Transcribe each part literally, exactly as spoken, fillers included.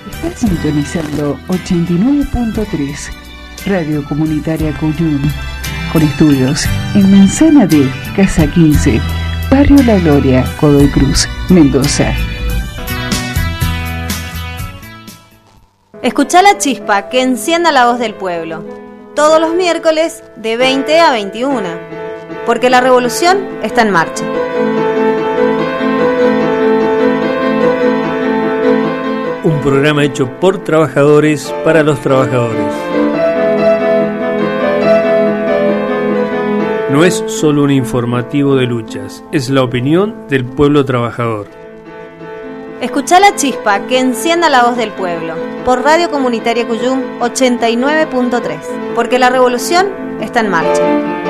Estás sintonizando ochenta y nueve punto tres, Radio Comunitaria Cuyum, con estudios en Manzana D, Casa quince, Barrio La Gloria, Godoy Cruz, Mendoza. Escuchá La Chispa, que encienda la voz del pueblo, todos los miércoles de veinte a veintiuno, porque la revolución está en marcha. Un programa hecho por trabajadores para los trabajadores. No es solo un informativo de luchas, es la opinión del pueblo trabajador. Escuchá La Chispa, que encienda la voz del pueblo, por Radio Comunitaria Cuyum ochenta y nueve punto tres, porque la revolución está en marcha.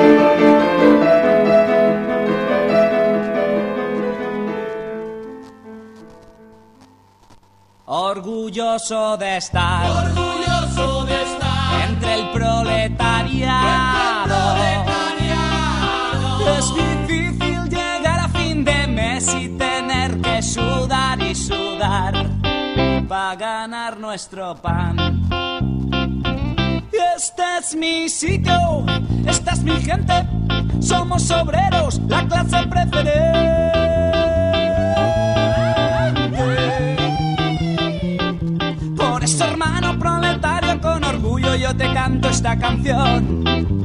Orgulloso de estar, orgulloso de estar entre el proletariado. Es difícil llegar a fin de mes y tener que sudar y sudar para ganar nuestro pan. Este es mi sitio, esta es mi gente, somos obreros, la clase preferente. Por eso, hermano proletario, con orgullo yo te canto esta canción.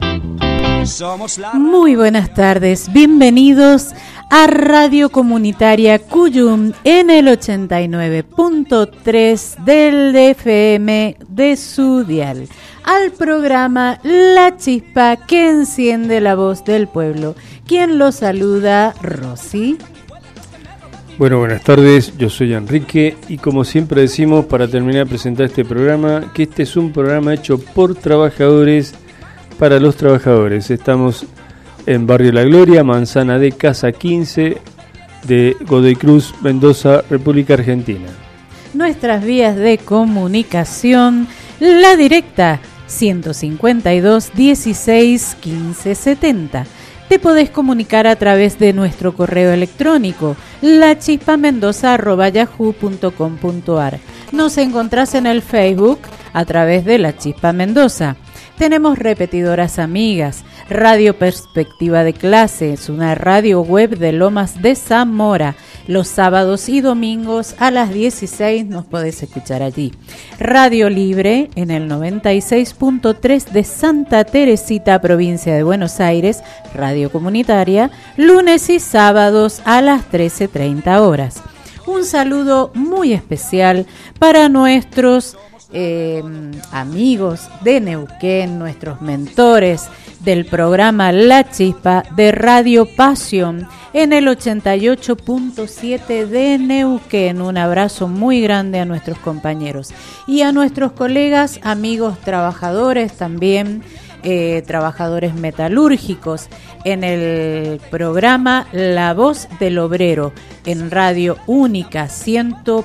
Somos la... Muy buenas tardes, bienvenidos a Radio Comunitaria Cuyum en el ochenta y nueve punto tres del F M de su dial, al programa La Chispa, que enciende la voz del pueblo. Quien lo saluda, Rosy. Bueno, buenas tardes, yo soy Enrique y como siempre decimos para terminar de presentar este programa, que este es un programa hecho por trabajadores para los trabajadores. Estamos en Barrio La Gloria, Manzana D, Casa quince, de Godoy Cruz, Mendoza, República Argentina. Nuestras vías de comunicación, la directa ciento cincuenta y dos, dieciséis, quince, setenta. Te podés comunicar a través de nuestro correo electrónico la chispa mendoza arroba yahoo punto com punto ar. Nos encontrás en el Facebook a través de La Chispa Mendoza. Tenemos repetidoras amigas, Radio Perspectiva de Clases, una radio web de Lomas de Zamora. Los sábados y domingos a las dieciséis nos podés escuchar allí. Radio Libre en el noventa y seis punto tres de Santa Teresita, provincia de Buenos Aires, radio comunitaria, lunes y sábados a las trece treinta horas. Un saludo muy especial para nuestros eh, amigos de Neuquén, nuestros mentores del programa La Chispa de Radio Pasión en el ochenta y ocho punto siete de Neuquén. Un abrazo muy grande a nuestros compañeros y a nuestros colegas, amigos trabajadores también, eh, trabajadores metalúrgicos en el programa La Voz del Obrero en Radio Única ciento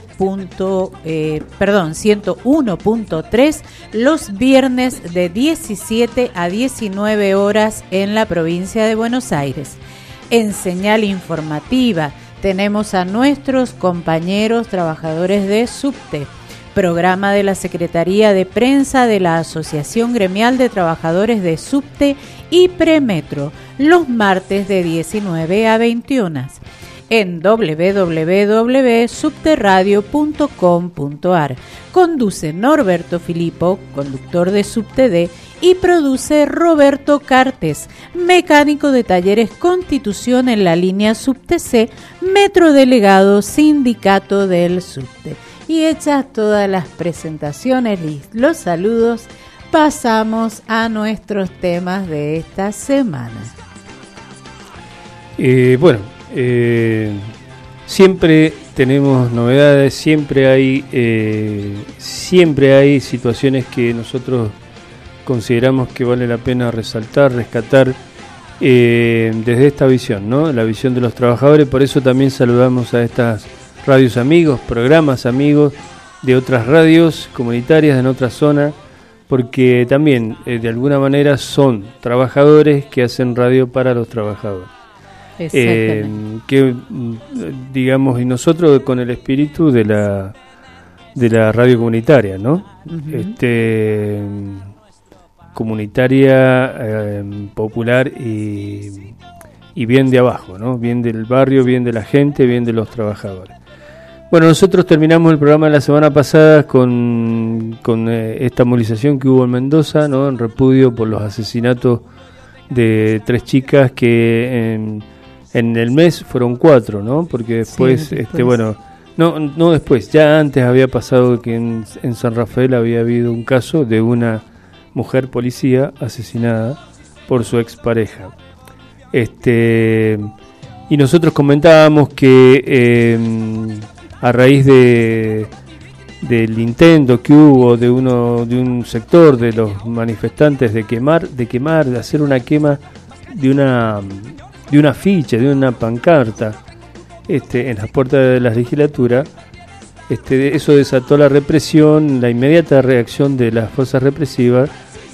uno punto tres los viernes de diecisiete a diecinueve horas en la provincia de Buenos Aires. En señal informativa tenemos a nuestros compañeros trabajadores de Subte, programa de la Secretaría de Prensa de la Asociación Gremial de Trabajadores de Subte y Premetro, los martes de diecinueve a veintiuna, en doble u doble u doble u punto subteradio punto com punto ar. Conduce Norberto Filippo, conductor de Subte D, y produce Roberto Cartes, mecánico de talleres Constitución en la línea Subte C, Metro Delegado Sindicato del Subte. Y hechas todas las presentaciones y los saludos, pasamos a nuestros temas de esta semana. Eh, bueno, eh, siempre tenemos novedades, siempre hay, eh, siempre hay situaciones que nosotros consideramos que vale la pena resaltar, rescatar eh, desde esta visión, ¿no? La visión de los trabajadores. Por eso también saludamos a estas radios amigos, programas amigos de otras radios comunitarias en otra zona, porque también eh, de alguna manera son trabajadores que hacen radio para los trabajadores. Eh, que digamos, y nosotros con el espíritu de la de la radio comunitaria, ¿no? Uh-huh. Este, comunitaria, eh, popular y, y bien de abajo, ¿no? Bien del barrio, bien de la gente, bien de los trabajadores. Bueno, nosotros terminamos el programa de la semana pasada con, con eh, esta movilización que hubo en Mendoza, ¿no? En repudio por los asesinatos de tres chicas que en, en el mes fueron cuatro, ¿no? Porque después, sí, después. este bueno, no, no después, ya antes había pasado que en, en San Rafael había habido un caso de una mujer policía asesinada por su expareja. Este, y nosotros comentábamos que eh, a raíz de del intento que hubo de uno de un sector de los manifestantes de quemar de quemar de hacer una quema de una de una ficha, de una pancarta este en las puertas de la legislatura, este eso desató la represión, la inmediata reacción de las fuerzas represivas.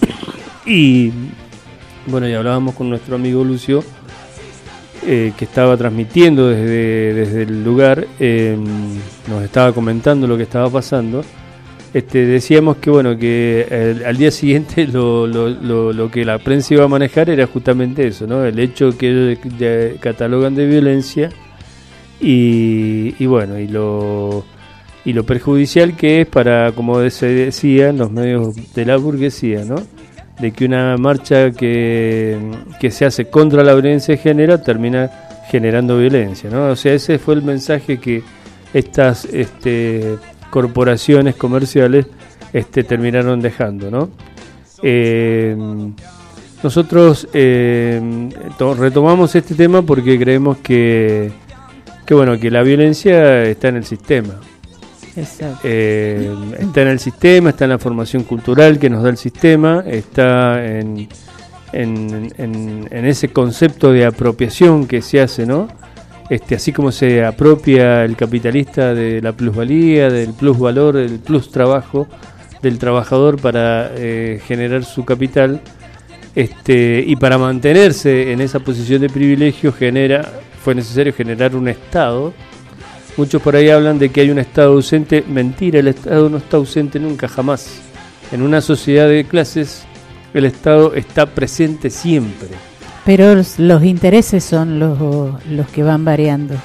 Y bueno, ya hablábamos con nuestro amigo Lucio, Eh, que estaba transmitiendo desde, desde el lugar, eh, nos estaba comentando lo que estaba pasando. Este, decíamos que bueno que el, al día siguiente lo, lo, lo, lo que la prensa iba a manejar era justamente eso, ¿no? El hecho que ellos de, catalogan de violencia y, y bueno y lo y lo perjudicial que es para, como se decía en los medios de la burguesía, ¿no? De que una marcha que, que se hace contra la violencia de género termina generando violencia, ¿no? O sea, ese fue el mensaje que estas este, corporaciones comerciales este, terminaron dejando, ¿no? Eh, nosotros eh, to- retomamos este tema porque creemos que, que, bueno, que la violencia está en el sistema. Eh, está en el sistema, está en la formación cultural que nos da el sistema, está en, en, en, en ese concepto de apropiación que se hace, ¿no? Este, así como se apropia el capitalista de la plusvalía, del plusvalor, del plus trabajo del trabajador para eh, generar su capital, este, y para mantenerse en esa posición de privilegio genera, fue necesario generar un Estado. Muchos por ahí hablan de que hay un Estado ausente. Mentira, el Estado no está ausente nunca, jamás. En una sociedad de clases, el Estado está presente siempre. Pero los, los intereses son los, los que van variando.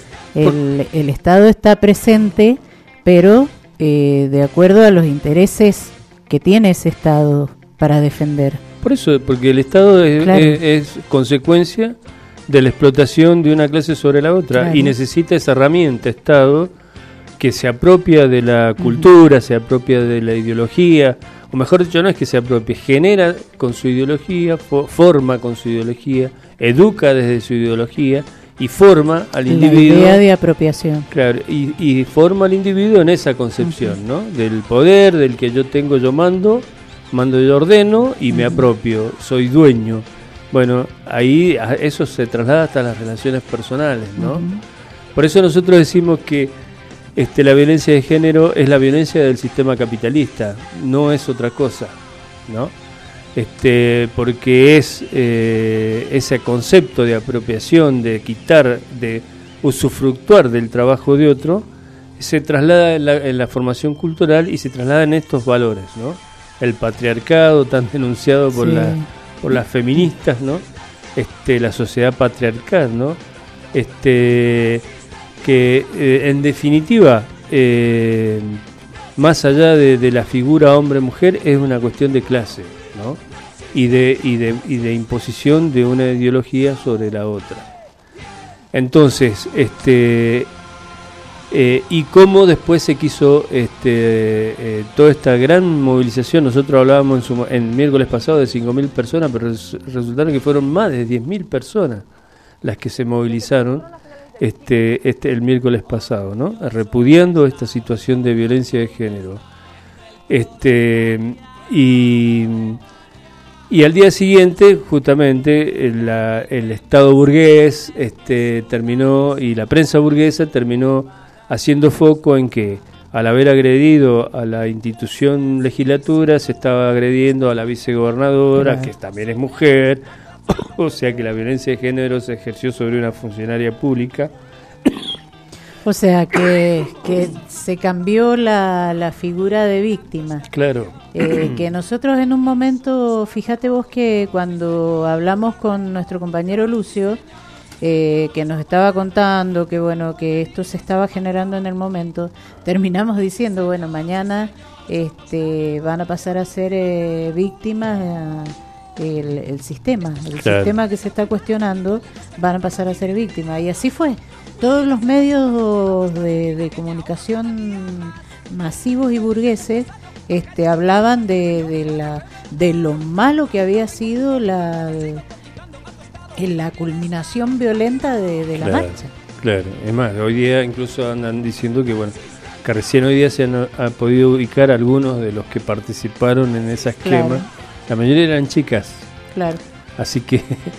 El, el Estado está presente, pero eh, de acuerdo a los intereses que tiene ese Estado para defender. Por eso, porque el Estado es, claro. es, es consecuencia de la explotación de una clase sobre la otra, claro. Y necesita esa herramienta, Estado, que se apropia de la cultura, uh-huh. se apropia de la ideología, o mejor dicho, no es que se apropie, genera con su ideología, fo- forma con su ideología, educa desde su ideología y forma al individuo. La idea de apropiación. Claro, y, y forma al individuo en esa concepción, uh-huh. ¿no? Del poder, del que yo tengo, yo mando, mando yo ordeno y uh-huh. me apropio, soy dueño. Bueno, ahí eso se traslada hasta las relaciones personales, ¿no? Uh-huh. Por eso nosotros decimos que este, la violencia de género es la violencia del sistema capitalista, no es otra cosa, ¿no? Este, porque es eh, ese concepto de apropiación, de quitar, de usufructuar del trabajo de otro, se traslada en la, en la formación cultural y se traslada en estos valores, ¿no? El patriarcado tan denunciado por sí. la por las feministas, ¿no? Este, la sociedad patriarcal, ¿no? Este, que eh, en definitiva, eh, más allá de, de la figura hombre-mujer, es una cuestión de clase, ¿no? Y de, y de, y de imposición de una ideología sobre la otra. Entonces, este, eh, y cómo después se quiso este, eh, toda esta gran movilización. Nosotros hablábamos en, su, en el miércoles pasado de cinco mil personas, pero res, resultaron que fueron más de diez mil personas las que se movilizaron este, este, el miércoles pasado, ¿no? Repudiando esta situación de violencia de género. Este, y, y al día siguiente, justamente, la, el Estado burgués este, terminó, y la prensa burguesa terminó haciendo foco en que al haber agredido a la institución legislatura se estaba agrediendo a la vicegobernadora, que también es mujer, o sea que la violencia de género se ejerció sobre una funcionaria pública. O sea, que, que se cambió la, la figura de víctima. Claro. Eh, que nosotros en un momento, fíjate vos que cuando hablamos con nuestro compañero Lucio, eh, que nos estaba contando que bueno, que esto se estaba generando en el momento, terminamos diciendo, bueno, mañana este, van a pasar a ser eh, víctimas eh, el, el sistema, el claro. sistema que se está cuestionando, van a pasar a ser víctimas. Y así fue. Todos los medios de, de comunicación masivos y burgueses este, hablaban de, de, la, de lo malo que había sido la, la culminación violenta de, de la claro, marcha. Claro, es más, hoy día incluso andan diciendo que bueno, que recién hoy día se han ha podido ubicar algunos de los que participaron en esa esquema. Claro. La mayoría eran chicas. Claro. Así que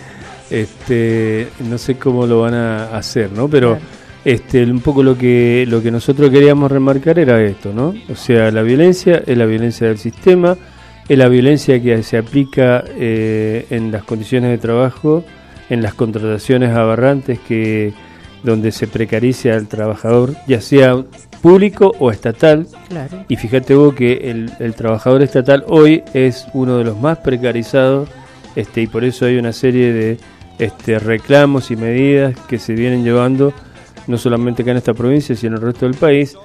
este no sé cómo lo van a hacer, ¿no? Pero claro. este un poco lo que lo que nosotros queríamos remarcar era esto, ¿no? O sea, la violencia es la violencia del sistema, es la violencia que se aplica eh, en las condiciones de trabajo, en las contrataciones aberrantes que donde se precariza al trabajador, ya sea público o estatal. Claro. Y fíjate vos que el, el trabajador estatal hoy es uno de los más precarizados, este y por eso hay una serie de este reclamos y medidas que se vienen llevando no solamente acá en esta provincia sino en el resto del país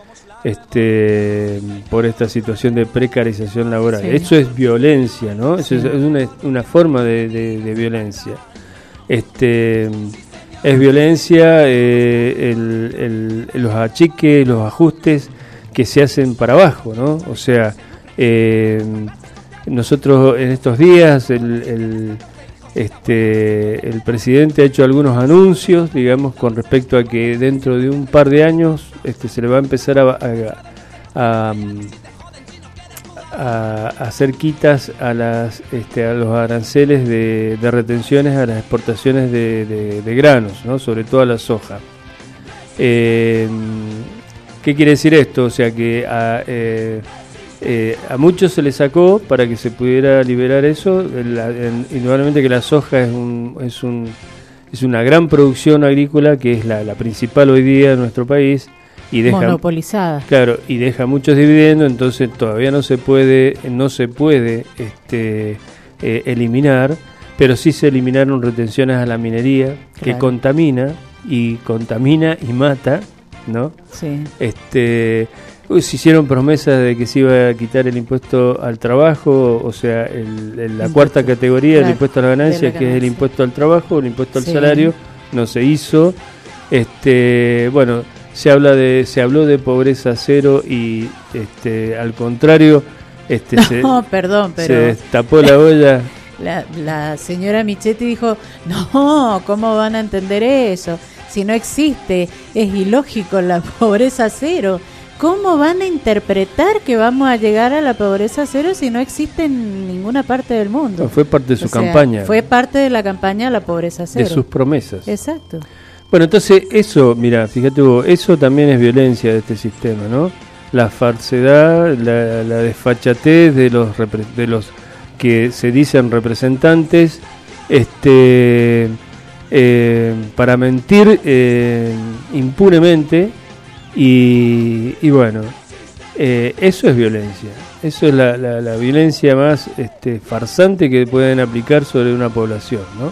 este por esta situación de precarización laboral. Sí. Eso es violencia, ¿no? Sí. Eso es, es una, una forma de, de, de violencia. Este es violencia eh, el, el, los achiques, los ajustes que se hacen para abajo, ¿no? O sea, eh, nosotros en estos días el, el Este, el presidente ha hecho algunos anuncios, digamos, con respecto a que dentro de un par de años este, se le va a empezar a, a, a, a hacer quitas a las este, a los aranceles de, de retenciones a las exportaciones de, de, de granos, ¿no? Sobre todo a la soja. Eh, ¿Qué quiere decir esto? O sea que a, eh, Eh, a muchos se les sacó para que se pudiera liberar eso, la, en, indudablemente que la soja es un, es un es una gran producción agrícola que es la, la principal hoy día en nuestro país y deja monopolizada, claro, y deja muchos dividendos, entonces todavía no se puede no se puede este eh, eliminar, pero sí se eliminaron retenciones a la minería, claro, que contamina y contamina y mata, ¿no? Sí. Este se hicieron promesas de que se iba a quitar el impuesto al trabajo, o sea, el, el, la impuesto, cuarta categoría, claro, el impuesto a la ganancia, la que es el impuesto al trabajo, el impuesto al sí. salario, no se hizo. Este, bueno, se habla de, se habló de pobreza cero y, este, al contrario, este, no, se, perdón, pero se destapó la olla. La, la señora Michetti dijo, no, ¿cómo van a entender eso? Si no existe, es ilógico la pobreza cero. ¿Cómo van a interpretar que vamos a llegar a la pobreza cero si no existe en ninguna parte del mundo? No, fue parte de su o sea, campaña. Fue parte de la campaña la pobreza cero. De sus promesas. Exacto. Bueno, entonces eso, mira, fíjate vos, eso también es violencia de este sistema, ¿no? La falsedad, la, la desfachatez de los de los que se dicen representantes, este, eh, para mentir eh, impunemente. Y, y bueno, eh, eso es violencia, eso es la, la, la violencia más este, farsante que pueden aplicar sobre una población, ¿no?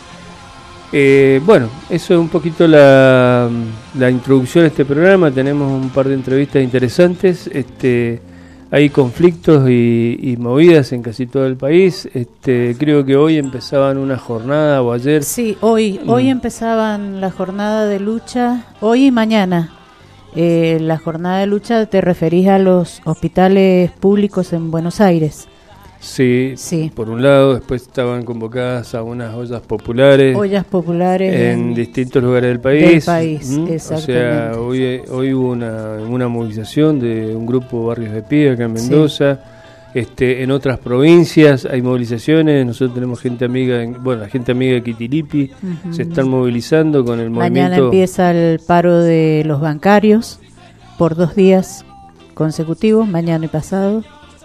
Eh, bueno, eso es un poquito la, la introducción a este programa. Tenemos un par de entrevistas interesantes, este, hay conflictos y, y movidas en casi todo el país. Este, creo que hoy empezaban una jornada o ayer. Sí, hoy, mm. hoy empezaban la jornada de lucha, hoy y mañana. Eh, la jornada de lucha, te referís a los hospitales públicos en Buenos Aires. Sí, sí, por un lado, después estaban convocadas a unas ollas populares. Ollas populares en, en distintos lugares del país. Del país, ¿Mm? O Exactamente. sea, hoy, hoy hubo una, una movilización de un grupo Barrios de Pie acá en Mendoza. Sí. Este, en otras provincias hay movilizaciones. Nosotros tenemos gente amiga, en, bueno, la gente amiga de Quitiripi, uh-huh. se están movilizando con el Mañana movimiento. Mañana empieza el paro de los bancarios por dos días consecutivos, mañana y pasado.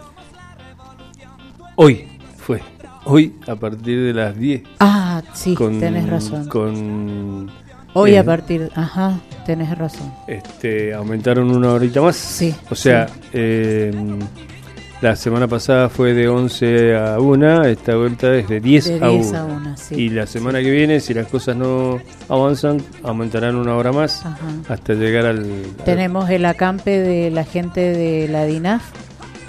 Hoy fue, hoy a partir de las diez. Ah, sí, con, tenés razón. Con Hoy eh, a partir, ajá, tenés razón. Este, aumentaron una horita más. Sí. O sea, sí. eh, la semana pasada fue de once a una, esta vuelta es de diez de a diez una. a una, sí. Y la semana que viene, si las cosas no avanzan, aumentarán una hora más. Ajá. Hasta llegar al... Tenemos el acampe de la gente de la D I N A F,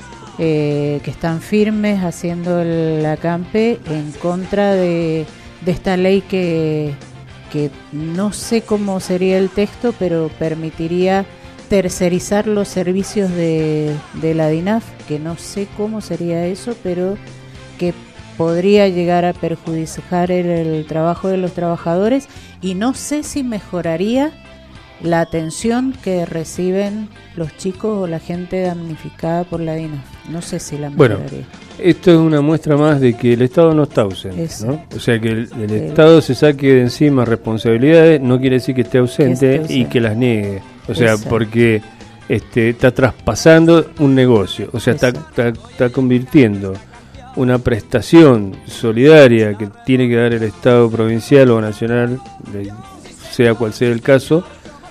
eh, que están firmes haciendo el acampe en contra de, de esta ley que, que no sé cómo sería el texto, pero permitiría tercerizar los servicios de, de la D I N A F, que no sé cómo sería eso, pero que podría llegar a perjudicar el, el trabajo de los trabajadores, y no sé si mejoraría la atención que reciben los chicos o la gente damnificada por la D I N A F. No sé si la mejoraría. Bueno, esto es una muestra más de que el Estado no está ausente, ¿no? O sea, que el, el Sí. Estado se saque de encima responsabilidades, no quiere decir que esté ausente, Que esté ausente. y que las niegue. O sea, Exacto. porque este, está traspasando un negocio, o sea, está, está, está convirtiendo una prestación solidaria que tiene que dar el Estado provincial o nacional, de- sea cual sea el caso,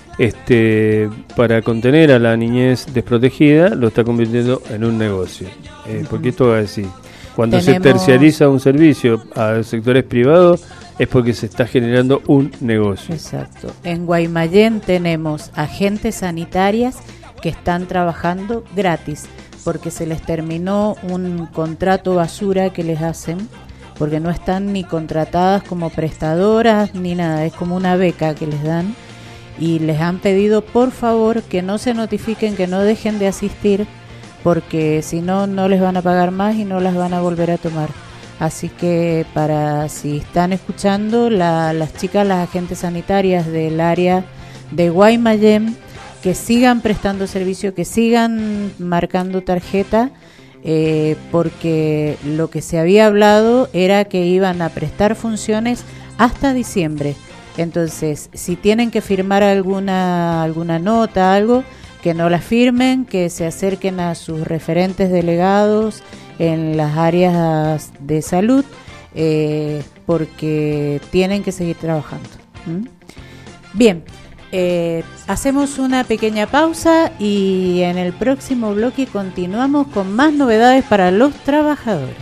este, para contener a la niñez desprotegida, lo está convirtiendo en un negocio. Eh, porque esto va a decir, cuando Tenemos- se terciariza un servicio a sectores privados, es porque se está generando un negocio. Exacto. En Guaymallén tenemos agentes sanitarias que están trabajando gratis porque se les terminó un contrato basura que les hacen, porque no están ni contratadas como prestadoras ni nada, es como una beca que les dan, y les han pedido por favor que no se notifiquen, que no dejen de asistir, porque si no, no les van a pagar más y no las van a volver a tomar. Así que para si están escuchando, la, las chicas, las agentes sanitarias del área de Guaymallén, que sigan prestando servicio, que sigan marcando tarjeta, eh, porque lo que se había hablado era que iban a prestar funciones hasta diciembre. Entonces, si tienen que firmar alguna, alguna nota, algo, que no la firmen, que se acerquen a sus referentes delegados en las áreas de salud, eh, porque tienen que seguir trabajando. ¿Mm? Bien, eh, hacemos una pequeña pausa y en el próximo bloque continuamos con más novedades para los trabajadores.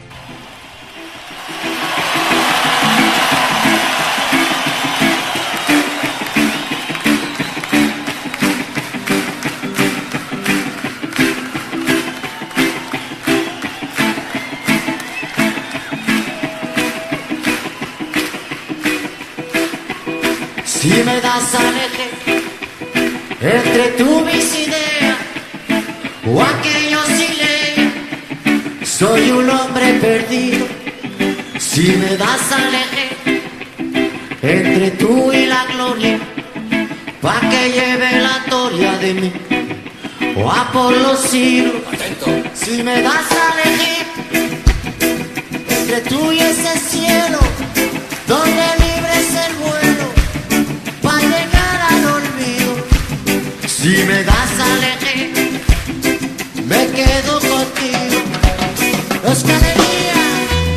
Si me das a elegir entre tú mis ideas o aquellos sin ley, soy un hombre perdido. Si me das a elegir entre tú y la gloria, pa' que lleve la gloria de mí o a por los siglos. Si me das a elegir entre tú y ese cielo donde libre es el vuelo para llegar al olvido. Si me das a elegir, me quedo contigo. Los que alegría.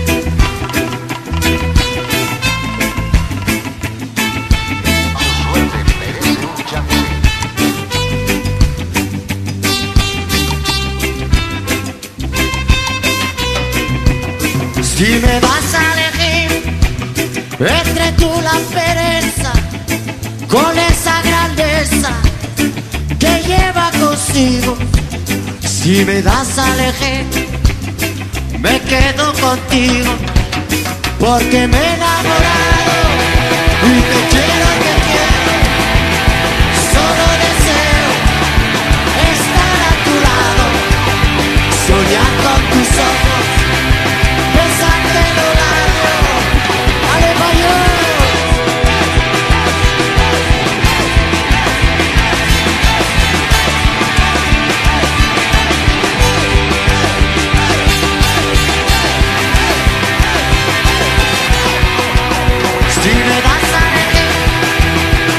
Si me das a elegir entre tú la pereza con esa grandeza que lleva consigo, si me das a elegir, me quedo contigo, porque me he enamorado y te quiero, te quiero, solo deseo estar a tu lado, soñar con tus ojos, besarte los labios, aleluya. Si me das a elegir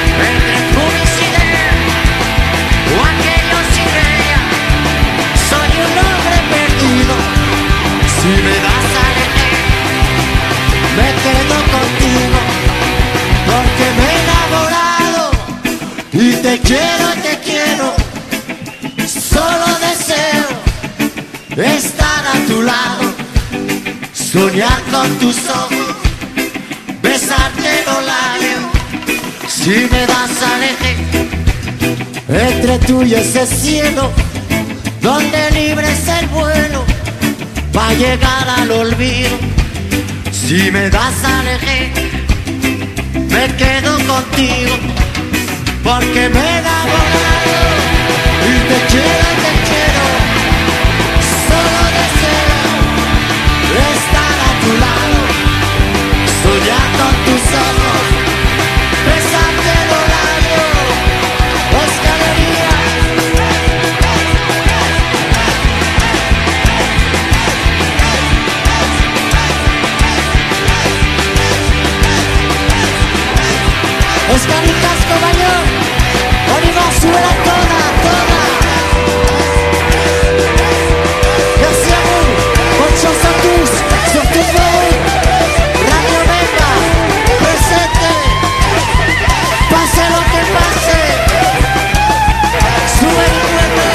estar a tu lado, soñar con tus ojos, besarte los labios. Si me das aleje entre tú y ese cielo, donde libres el vuelo va llegar al olvido. Si me das aleje, me quedo contigo, porque me he enamorado y te quiero, te quiero. Solo deseo estar a tu lado, soñar con tus ojos, besarte los labios, escalería. Escalitas Cobañón, Oliva suela toda, toda. Gracias, ocho Santus, Sotubo, Radio Vega, presente. Pase lo que pase, sube y muerde.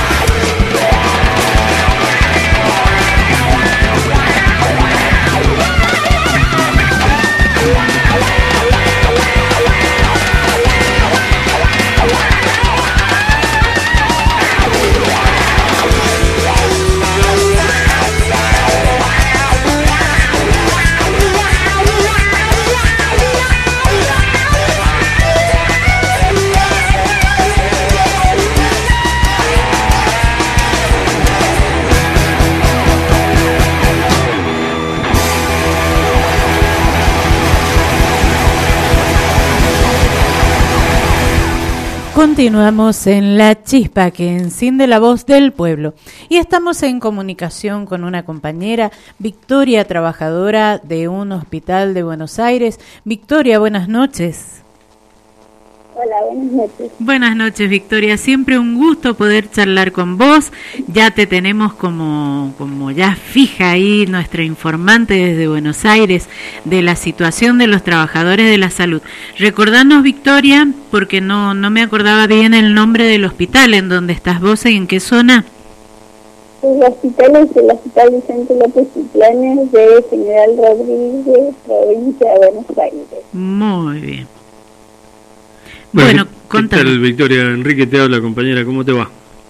Continuamos en La Chispa que enciende la voz del pueblo y estamos en comunicación con una compañera, Victoria, trabajadora de un hospital de Buenos Aires. Victoria, buenas noches. Hola, buenas noches. Buenas noches, Victoria. Siempre un gusto poder charlar con vos. Ya te tenemos como, como ya fija ahí nuestra informante desde Buenos Aires de la situación de los trabajadores de la salud. Recordanos, Victoria, porque no, no me acordaba bien el nombre del hospital en donde estás vos y en qué zona. El hospital es el Hospital Vicente López y Planes de General Rodríguez, provincia de Buenos Aires. Muy bien. Bueno, Bueno, ¿qué tal, Victoria? Enrique te habla, compañera, ¿cómo te va?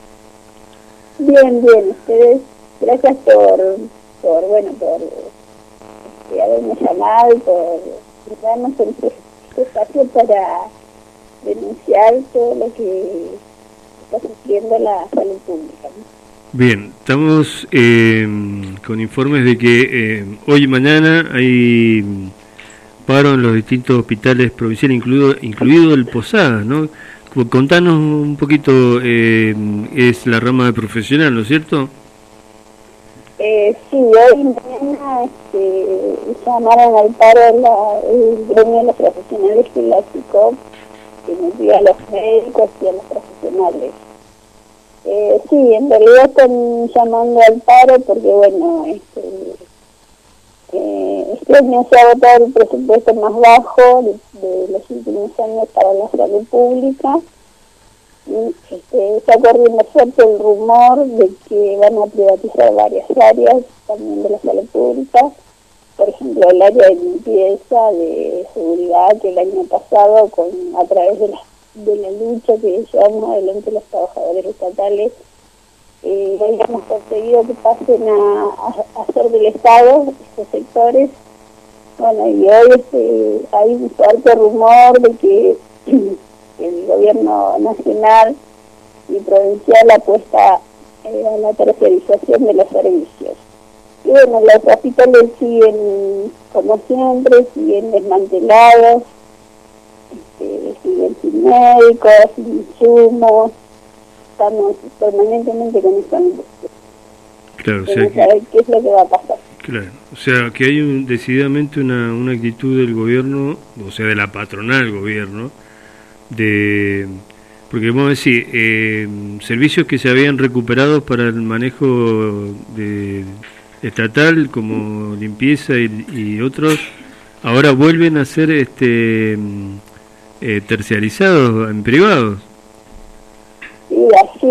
Bien, bien, ustedes, gracias por, por bueno, por este, haberme llamado y por darnos el espacio para denunciar todo lo que está sufriendo la salud pública, ¿no? Bien, estamos eh, con informes de que eh, hoy y mañana hay paro en los distintos hospitales provinciales, incluido incluido el Posadas, ¿no? Contanos un poquito, eh, es la rama de profesional, ¿no es cierto? Eh, sí, hoy y mañana este, llamaron al paro la, el gremio de los profesionales y la C I C O P, que incluye a los médicos y a los profesionales. Eh, sí, en realidad están llamando al paro porque, bueno, este, eh, este año se ha votado el presupuesto más bajo de, de los últimos años para la salud pública. Y, este, está corriendo fuerte el rumor de que van a privatizar varias áreas también de la salud pública. Por ejemplo, el área de limpieza, de seguridad, que el año pasado, con a través de la de la lucha que llevamos adelante los trabajadores estatales, eh, habíamos conseguido que pasen a, a, a ser del Estado estos sectores. Bueno, y hoy este, hay un fuerte rumor de que el gobierno nacional y provincial apuesta eh, a la tercerización de los servicios. Y bueno, los hospitales siguen, como siempre, siguen desmantelados, este, siguen sin médicos, sin insumos. Estamos permanentemente con esa angustia. Claro, o sea de no que, saber qué es lo que va a pasar. claro, o sea que hay un, decididamente una, una actitud del gobierno, o sea de la patronal del gobierno, de, porque vamos a decir, eh, servicios que se habían recuperado para el manejo de estatal como limpieza y, y otros, ahora vuelven a ser este eh, terciarizados en privados. Sí, así es.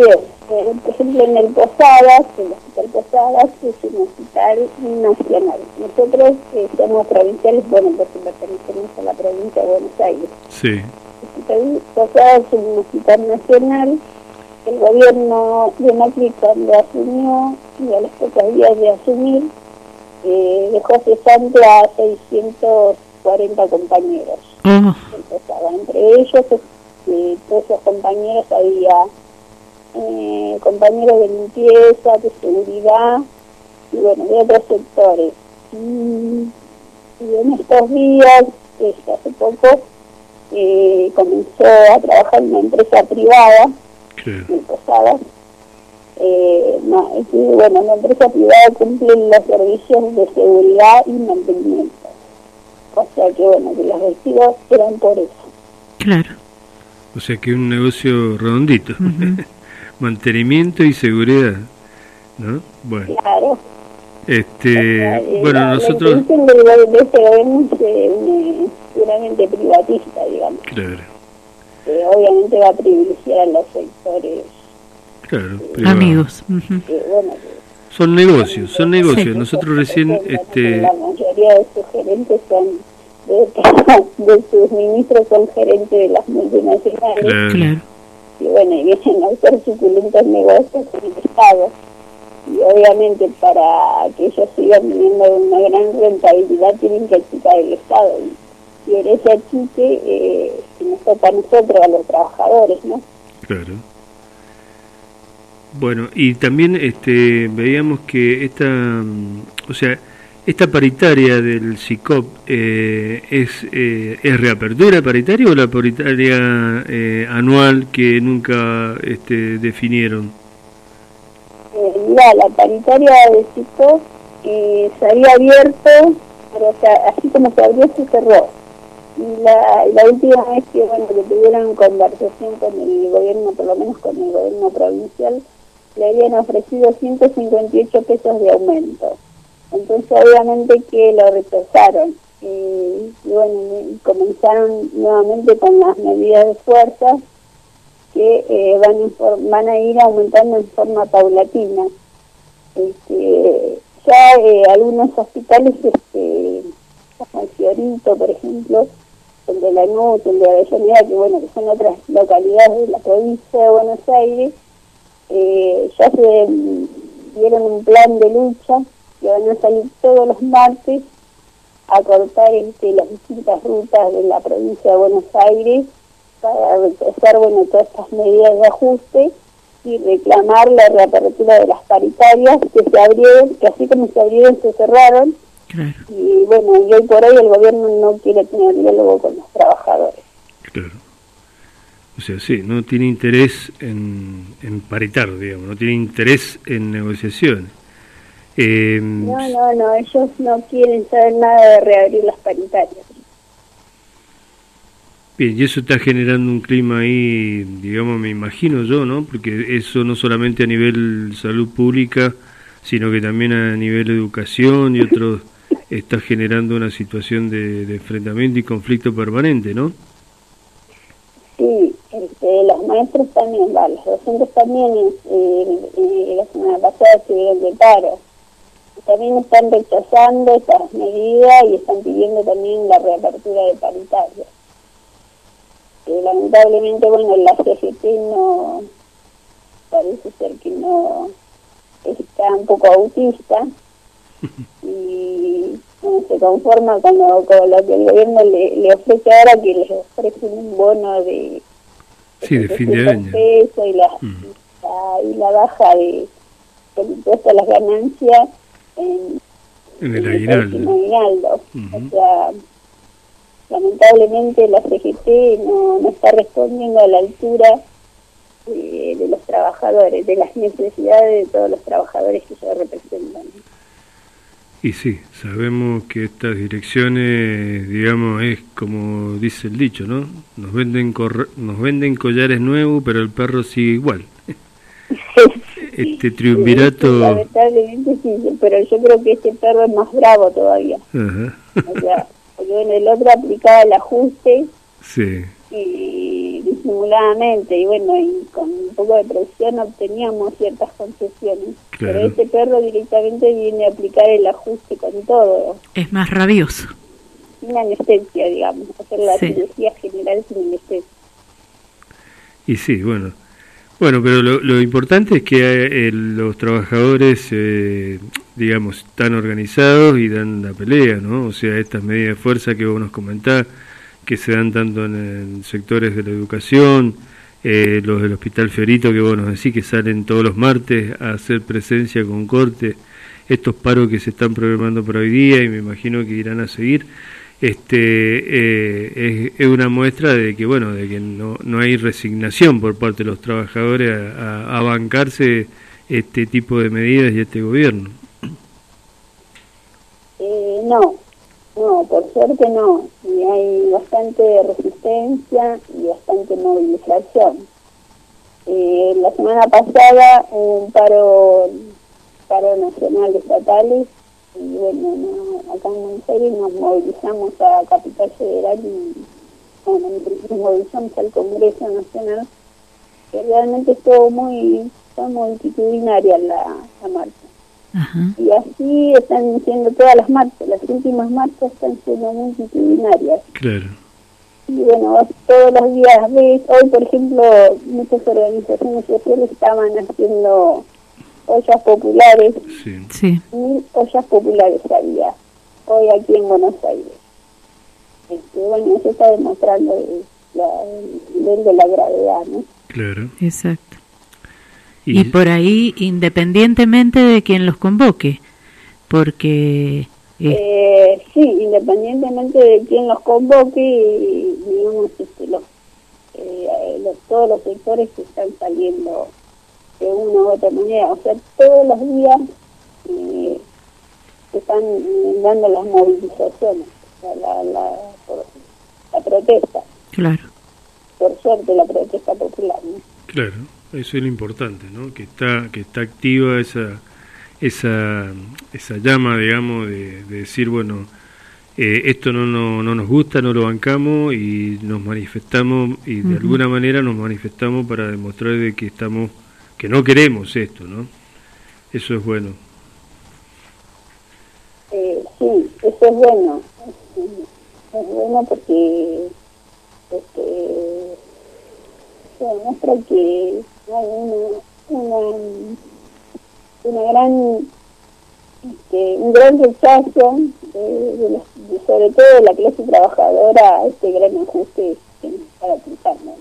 Eh, por ejemplo, en el Posadas, el Hospital Posadas es un hospital nacional. Nosotros eh, somos provinciales, bueno, porque pertenecemos a la provincia de Buenos Aires. Sí. El Hospital Posadas es un hospital nacional. El gobierno de Macri, cuando asumió, y a los pocos días de asumir, eh, dejó cesante a seiscientos cuarenta compañeros. Oh. Entre ellos, eh, todos esos compañeros había eh, compañeros de limpieza, de seguridad y bueno, de otros sectores. Y, y en estos días, este, hace poco, eh, comenzó a trabajar en una empresa privada, Claro. en Posadas. Eh, no, es que, bueno, la empresa privada cumple los servicios de seguridad y mantenimiento. O sea que, bueno, que los despidos eran por eso. Claro. O sea que un negocio redondito. Uh-huh. Mantenimiento y seguridad, ¿no? Bueno. Claro. Este, O sea, eh, bueno, la, nosotros... La intención del, de este gobierno es eh, un, puramente privatista, digamos. Claro. Que obviamente va a privilegiar a los sectores... Claro, eh, amigos. Uh-huh. que, bueno, que, son negocios, son negocios. Sí. Nosotros recién, este, la mayoría de sus gerentes son, de, de sus ministros son gerentes de las multinacionales. claro, Claro. Y bueno, y vienen a hacer suculentos negocios con el Estado. Y obviamente para que ellos sigan teniendo una gran rentabilidad tienen que achicar el Estado. Y, y en ese achique eh, nos toca a nosotros, a los trabajadores, ¿no? claro. Bueno, y también este veíamos que esta, mm, o sea, esta paritaria del C I C O P eh, es eh, es reapertura paritaria o la paritaria eh, anual que nunca este, definieron. Eh, mira, la paritaria de C I C O P eh, se había abierto, pero o sea, así como se abrió se cerró. Y la, la última vez que bueno que tuvieron conversación con el gobierno, por lo menos con el gobierno provincial, le habían ofrecido ciento cincuenta y ocho pesos de aumento. Entonces obviamente que lo rechazaron. Eh, y bueno, y comenzaron nuevamente con las medidas de fuerza que eh, van, a van a ir aumentando en forma paulatina. Este, ya eh, algunos hospitales, este, como el Fiorito, por ejemplo, el de Lanús, el de Avellaneda, que bueno, que son otras localidades de la provincia de Buenos Aires, eh, ya se dieron un plan de lucha que van a salir todos los martes a cortar este, las distintas rutas de la provincia de Buenos Aires para rechazar bueno, todas estas medidas de ajuste y reclamar la reapertura de las paritarias que se abrieron, que así como se abrieron se cerraron. Claro. Y bueno, y hoy por hoy el gobierno no quiere tener diálogo con los trabajadores. Claro. O sea, sí, no tiene interés en, en paritar, digamos, no tiene interés en negociaciones. Eh, No, no, no, ellos no quieren saber nada de reabrir las paritarias. Bien, y eso está generando un clima ahí, digamos, me imagino yo, ¿no? Porque eso no solamente a nivel salud pública, sino que también a nivel educación y otros, está generando una situación de, de enfrentamiento y conflicto permanente, ¿no? Sí, este, los maestros también, va, los docentes también, eh, eh, la semana pasada estuvieron de paro. También están rechazando estas medidas y están pidiendo también la reapertura de paritarias. Eh, lamentablemente, bueno, la C G T no, parece ser que no, está un poco autista y no se conforma con lo, con lo que el gobierno le, le ofrece ahora, que les ofrecen un bono de, sí, de fin de año pesos y la, mm. la, y la baja de el impuesto a las ganancias en, en el en aguinaldo. el aguinaldo. Uh-huh. O sea, lamentablemente la C G T no, no está respondiendo a la altura de, de los trabajadores, de las necesidades de todos los trabajadores que ellos representan. Y sí, sabemos que estas direcciones, digamos, es como dice el dicho, ¿no? Nos venden corre- nos venden collares nuevos, pero el perro sigue igual. Este triunvirato... Sí, lamentablemente sí, pero yo creo que este perro es más bravo todavía. Ajá. O sea, porque en el otro aplicaba el ajuste Sí. y disimuladamente, y bueno, y con un poco de presión obteníamos ciertas concesiones. Claro. Pero este perro directamente viene a aplicar el ajuste con todo. Es más rabioso. Sin anestesia, digamos, hacer la sí. cirugía general sin anestesia. Y sí, bueno. Bueno, pero lo, lo importante es que eh, los trabajadores, eh, digamos, están organizados y dan la pelea, ¿no? O sea, estas medidas de fuerza que vos nos comentás, que se dan tanto en, en sectores de la educación, eh, los del Hospital Fiorito, que vos nos decís que salen todos los martes a hacer presencia con corte, estos paros que se están programando para hoy día y me imagino que irán a seguir. Este eh, es, es una muestra de que bueno de que no, no hay resignación por parte de los trabajadores a, a, a bancarse este tipo de medidas y este gobierno. Eh, no, no, por suerte no, y hay bastante resistencia y bastante movilización. Eh, la semana pasada un paro, paro nacional de estatales. Y bueno, no, acá en Buenos Aires nos movilizamos a Capital Federal y bueno, nos movilizamos al Congreso Nacional, que realmente estuvo muy, fue multitudinaria la, la marcha. Ajá. Y así están siendo todas las marchas, las últimas marchas están siendo multitudinarias. Claro. Y bueno, todos los días ves, hoy por ejemplo, muchas organizaciones sociales estaban haciendo ollas populares, sí. Sí. mil ollas populares había hoy aquí en Buenos Aires. Este, bueno, eso está demostrando el, la, el nivel de la gravedad, ¿no? Claro. Exacto. Y, y por ahí, independientemente de quien los convoque, porque... Eh, eh, sí, independientemente de quien los convoque, digamos, este, los, eh, los, todos los sectores que están saliendo de una u otra manera, o sea, todos los días eh, se están dando las movilizaciones, la, la, la, por, la protesta. Claro. Por suerte la protesta popular, ¿no? Claro, eso es lo importante, ¿no? Que está que está activa esa esa esa llama, digamos, de, de decir, bueno, eh, esto no, no no nos gusta, no lo bancamos y nos manifestamos y de uh-huh. alguna manera nos manifestamos para demostrar de que estamos que no queremos esto, ¿no? Eso es bueno. Eh, sí, eso es bueno. Es bueno porque este, se demuestra que hay una una, una gran este, un gran rechazo de, de los, de, sobre todo de la clase trabajadora a este gran ajuste que nos está aplicando.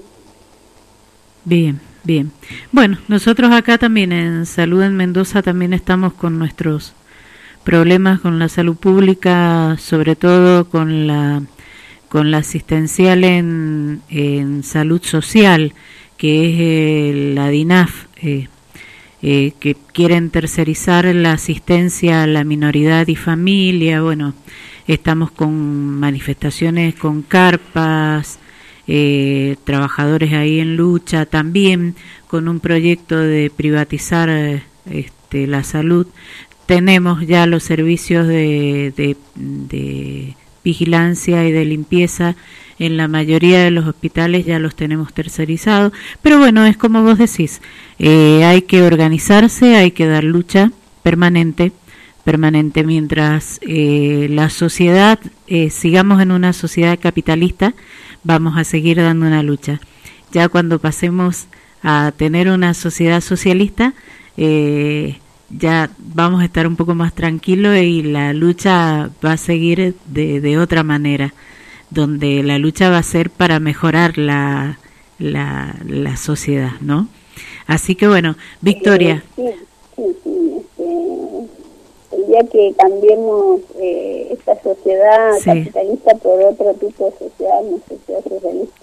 Bien. Bien, bueno, nosotros acá también en Salud en Mendoza también estamos con nuestros problemas con la salud pública, sobre todo con la con la asistencial en, en salud social, que es eh, la DINAF, eh, eh, que quieren tercerizar la asistencia a la minoridad y familia. Bueno, estamos con manifestaciones con carpas, Eh, trabajadores ahí en lucha, también con un proyecto de privatizar eh, este, la salud. Tenemos ya los servicios de, de, de vigilancia y de limpieza en la mayoría de los hospitales, ya los tenemos tercerizados, pero bueno, es como vos decís, eh, hay que organizarse, hay que dar lucha permanente, permanente mientras eh, la sociedad, eh, sigamos en una sociedad capitalista, vamos a seguir dando una lucha. Ya cuando pasemos a tener una sociedad socialista, eh, ya vamos a estar un poco más tranquilos y la lucha va a seguir de, de otra manera, donde la lucha va a ser para mejorar la, la, la sociedad, ¿no? Así que bueno, Victoria. Sí, sí, sí. Este, el día que cambiemos eh, esta sociedad sí. capitalista por otro tipo de sociedad, una sociedad socialista,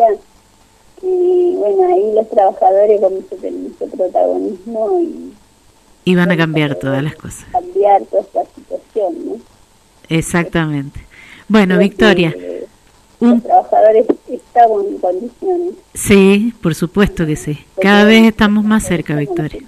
y bueno, ahí los trabajadores vamos a tener mucho protagonismo y, y van a cambiar a todas las cosas. Cambiar toda esta situación, ¿no? Exactamente. Bueno, creo Victoria. Que, eh, un... Los trabajadores estamos en condiciones. Sí, por supuesto que sí. Cada Porque vez estamos más cerca, Victoria.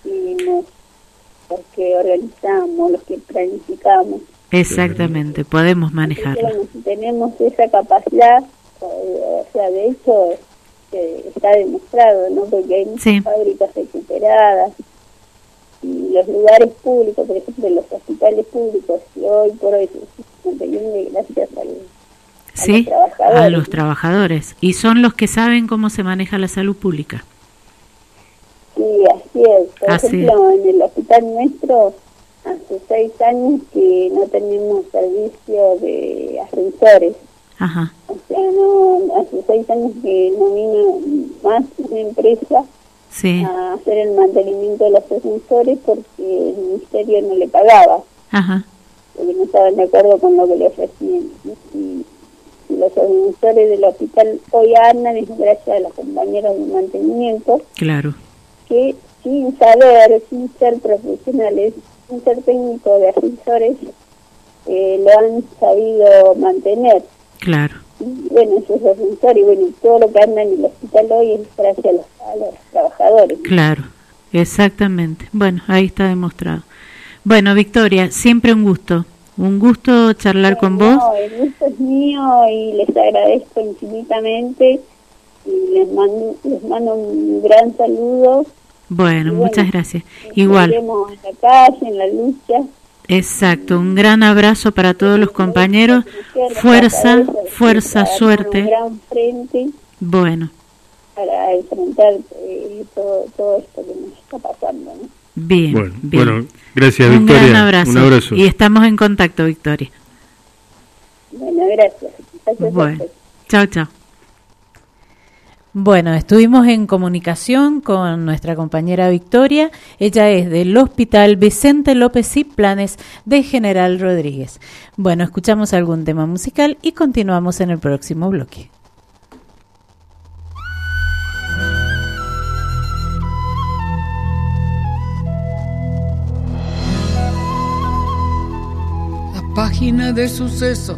Los que organizamos, los que planificamos. Exactamente, podemos manejarlo. Bueno, si tenemos esa capacidad, o sea, de hecho, que está demostrado, ¿no? Porque hay muchas Sí. fábricas recuperadas y los lugares públicos, por ejemplo, los hospitales públicos, que hoy por hoy se mantienen gracias al, a Sí, los trabajadores. a los trabajadores. Y son los que saben cómo se maneja la salud pública. Sí, así es. Por Así ejemplo, en el hospital nuestro, hace seis años que no tenemos servicio de ascensores. Ajá, O sea, no, hace seis años que no vino más una empresa sí, a hacer el mantenimiento de los ascensores porque el ministerio no le pagaba, ajá, porque no estaban de acuerdo con lo que le ofrecían. Y, y los ascensores del hospital hoy andan es gracias a los compañeros de mantenimiento claro. que sin saber, sin ser profesionales, sin ser técnicos de ascensores, eh, lo han sabido mantener. Claro, Y bueno, esos ascensores, bueno, y todo lo que anda en el hospital hoy es gracias a los, a los trabajadores. claro, exactamente. Bueno, ahí está demostrado. Bueno, Victoria, siempre un gusto, un gusto charlar con vos. No, el gusto es mío y les agradezco infinitamente y les mando, les mando un gran saludo. Bueno, Y muchas gracias. nos Igual, veremos en la calle, en la lucha. exacto, un gran abrazo para todos los compañeros. Fuerza, fuerza, Un suerte. gran frente Bueno, para enfrentar eh, todo, todo esto que nos está pasando, ¿no? bien, Bueno, bien. bueno, gracias, Un Victoria. gran abrazo. Un abrazo. Y estamos en contacto, Victoria. Bueno, gracias. Gracias a Bueno, ustedes. chao, chao. Bueno, estuvimos en comunicación con nuestra compañera Victoria. Ella es del Hospital Vicente López y Planes de General Rodríguez. Bueno, escuchamos algún tema musical y continuamos en el próximo bloque. La página de sucesos,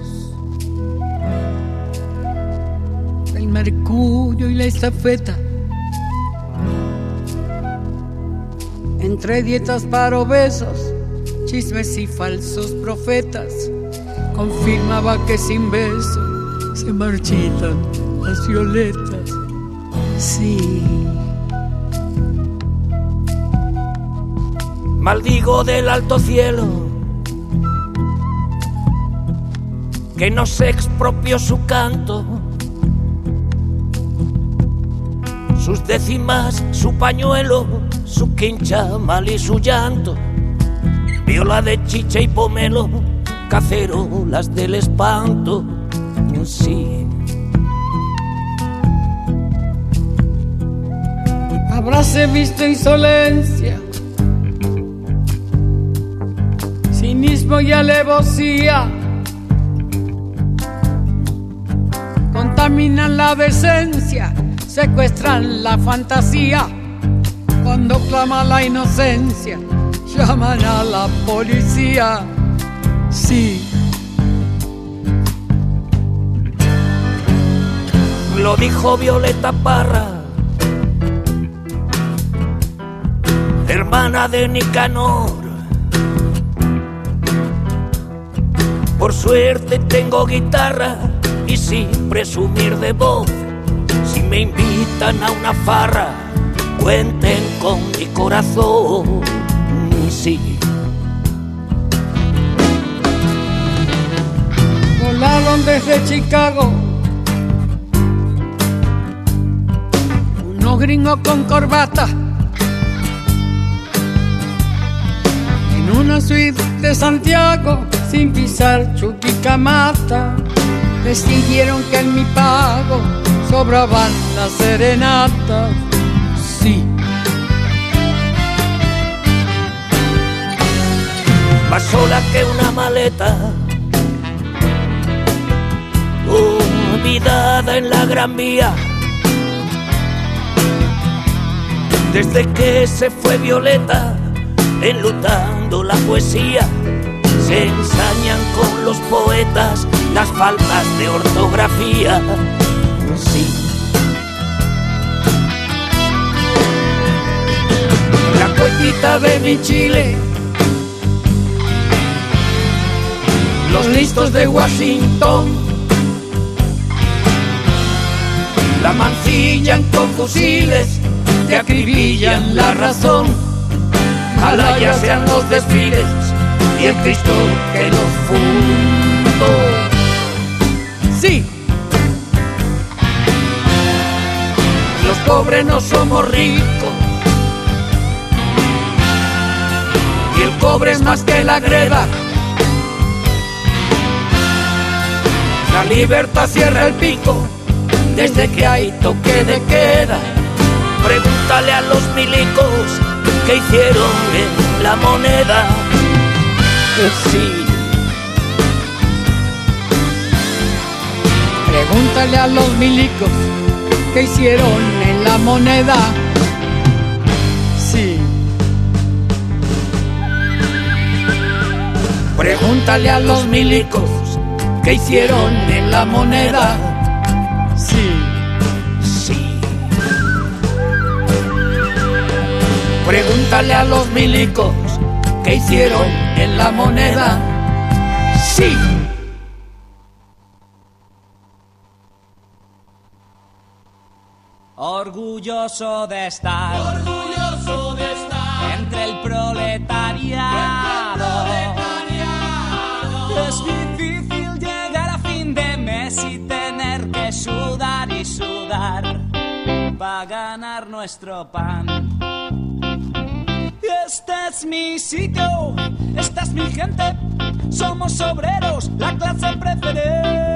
el mercurio y la estafeta, entre dietas para obesos, chismes y falsos profetas, confirmaba que sin beso se marchitan las violetas. Sí. Maldigo del alto cielo que no se expropió su canto, sus décimas, su pañuelo, su quincha mal y su llanto, viola de chicha y pomelo, cacerolas del espanto. Sí. Habráse visto insolencia, cinismo y alevosía, contaminan la decencia, secuestran la fantasía. Cuando clama la inocencia, llaman a la policía. Sí. Lo dijo Violeta Parra, hermana de Nicanor. Por suerte tengo guitarra y sin presumir de voz, si me invitan a una farra, cuenten con mi corazón. Sí. Volaron desde Chicago unos gringos con corbata en una suite de Santiago, sin pisar Chuquicamata. Les dijeron que en mi pago sobraban las serenatas. Sí. Más sola que una maleta, olvidada en la Gran Vía. Desde que se fue Violeta, enlutando la poesía, se ensañan con los poetas las faltas de ortografía. Sí. La cuequita de mi Chile, los listos de Washington, la mancillan con fusiles, te acribillan la razón. Ojalá ya sean los desfiles y el Cristo que nos fundó. Sí, los pobres no somos ricos y el cobre es más que la greda. La libertad cierra el pico desde que hay toque de queda. Pregúntale a los milicos que hicieron en la moneda. Que sí. Pregúntale a los milicos que hicieron en la moneda. Sí. Pregúntale a los milicos que hicieron en la moneda. Sí. Sí. Pregúntale a los milicos que hicieron en la moneda. Sí. Orgulloso de estar, orgulloso de estar entre el proletariado. Es difícil llegar a fin de mes y tener que sudar y sudar para ganar nuestro pan. Este es mi sitio, esta es mi gente, somos obreros, la clase preferente.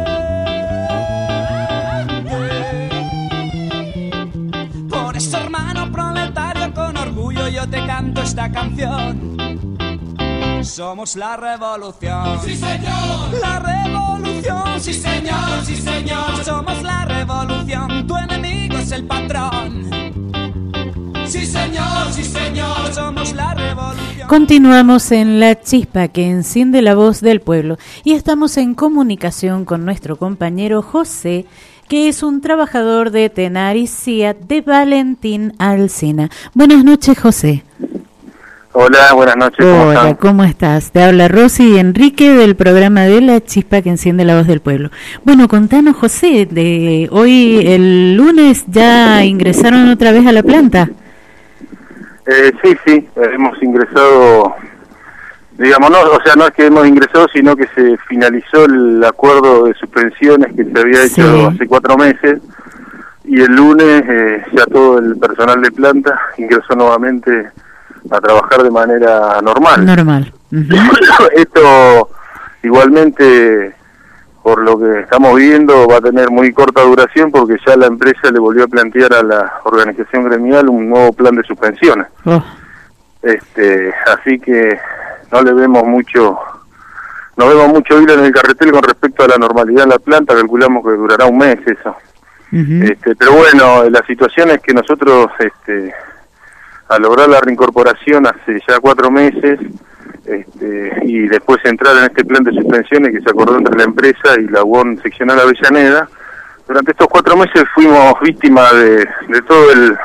Por eso, hermano proletario, con orgullo yo te canto esta canción. Somos la revolución. Sí, señor. La revolución. Sí, señor, sí, señor. Somos la revolución. Tu enemigo es el patrón. Sí, señor, sí, señor. Somos la revolución. Continuamos en La Chispa que enciende la voz del pueblo y estamos en comunicación con nuestro compañero José, que es un trabajador de Tenar y Ciat de Valentín Alsina. Buenas noches, José. Hola, buenas noches. ¿Cómo Hola, están? ¿cómo estás? Te habla Rosy y Enrique del programa de La Chispa que enciende la voz del pueblo. Bueno, contanos, José, de hoy el lunes ya ingresaron otra vez a la planta. Eh, sí, sí, hemos ingresado, digamos, no, o sea, no es que hemos ingresado, sino que se finalizó el acuerdo de suspensiones que se había hecho sí. hace cuatro meses, y el lunes eh, ya todo el personal de planta ingresó nuevamente a trabajar de manera normal. Normal. Uh-huh. Esto, igualmente, por lo que estamos viendo, va a tener muy corta duración porque ya la empresa le volvió a plantear a la organización gremial un nuevo plan de suspensiones. Oh. Este, así que no le vemos mucho, no vemos mucho hilo en el carretel con respecto a la normalidad en la planta. Calculamos que durará un mes eso. Uh-huh. Este, pero bueno, la situación es que nosotros, este, al lograr la reincorporación hace ya cuatro meses, este, y después entrar en este plan de suspensiones que se acordó entre la empresa y la U O N seccional Avellaneda, durante estos cuatro meses fuimos víctimas de, de todo el,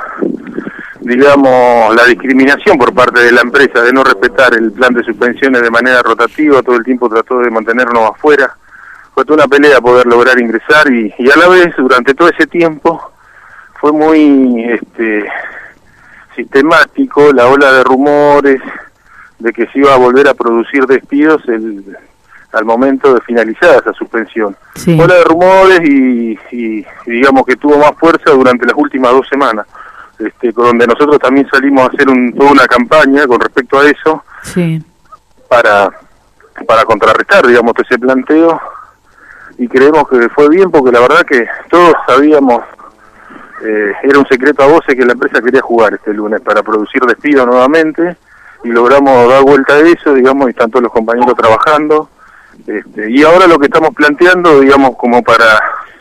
digamos, la discriminación por parte de la empresa de no respetar el plan de suspensiones de manera rotativa. Todo el tiempo trató de mantenernos afuera. Fue toda una pelea poder lograr ingresar y, y a la vez, durante todo ese tiempo, fue muy este, sistemático la ola de rumores de que se iba a volver a producir despidos el, al momento de finalizar esa suspensión. Sí. Ola de rumores y, y, y digamos que tuvo más fuerza durante las últimas dos semanas, este, donde nosotros también salimos a hacer un, toda una campaña con respecto a eso, sí. para, para contrarrestar, digamos, ese planteo, y creemos que fue bien porque la verdad que todos sabíamos, eh, era un secreto a voces que la empresa quería jugar este lunes para producir despidos nuevamente, y logramos dar vuelta a eso, digamos, y están todos los compañeros trabajando. Este, y ahora lo que estamos planteando, digamos, como para,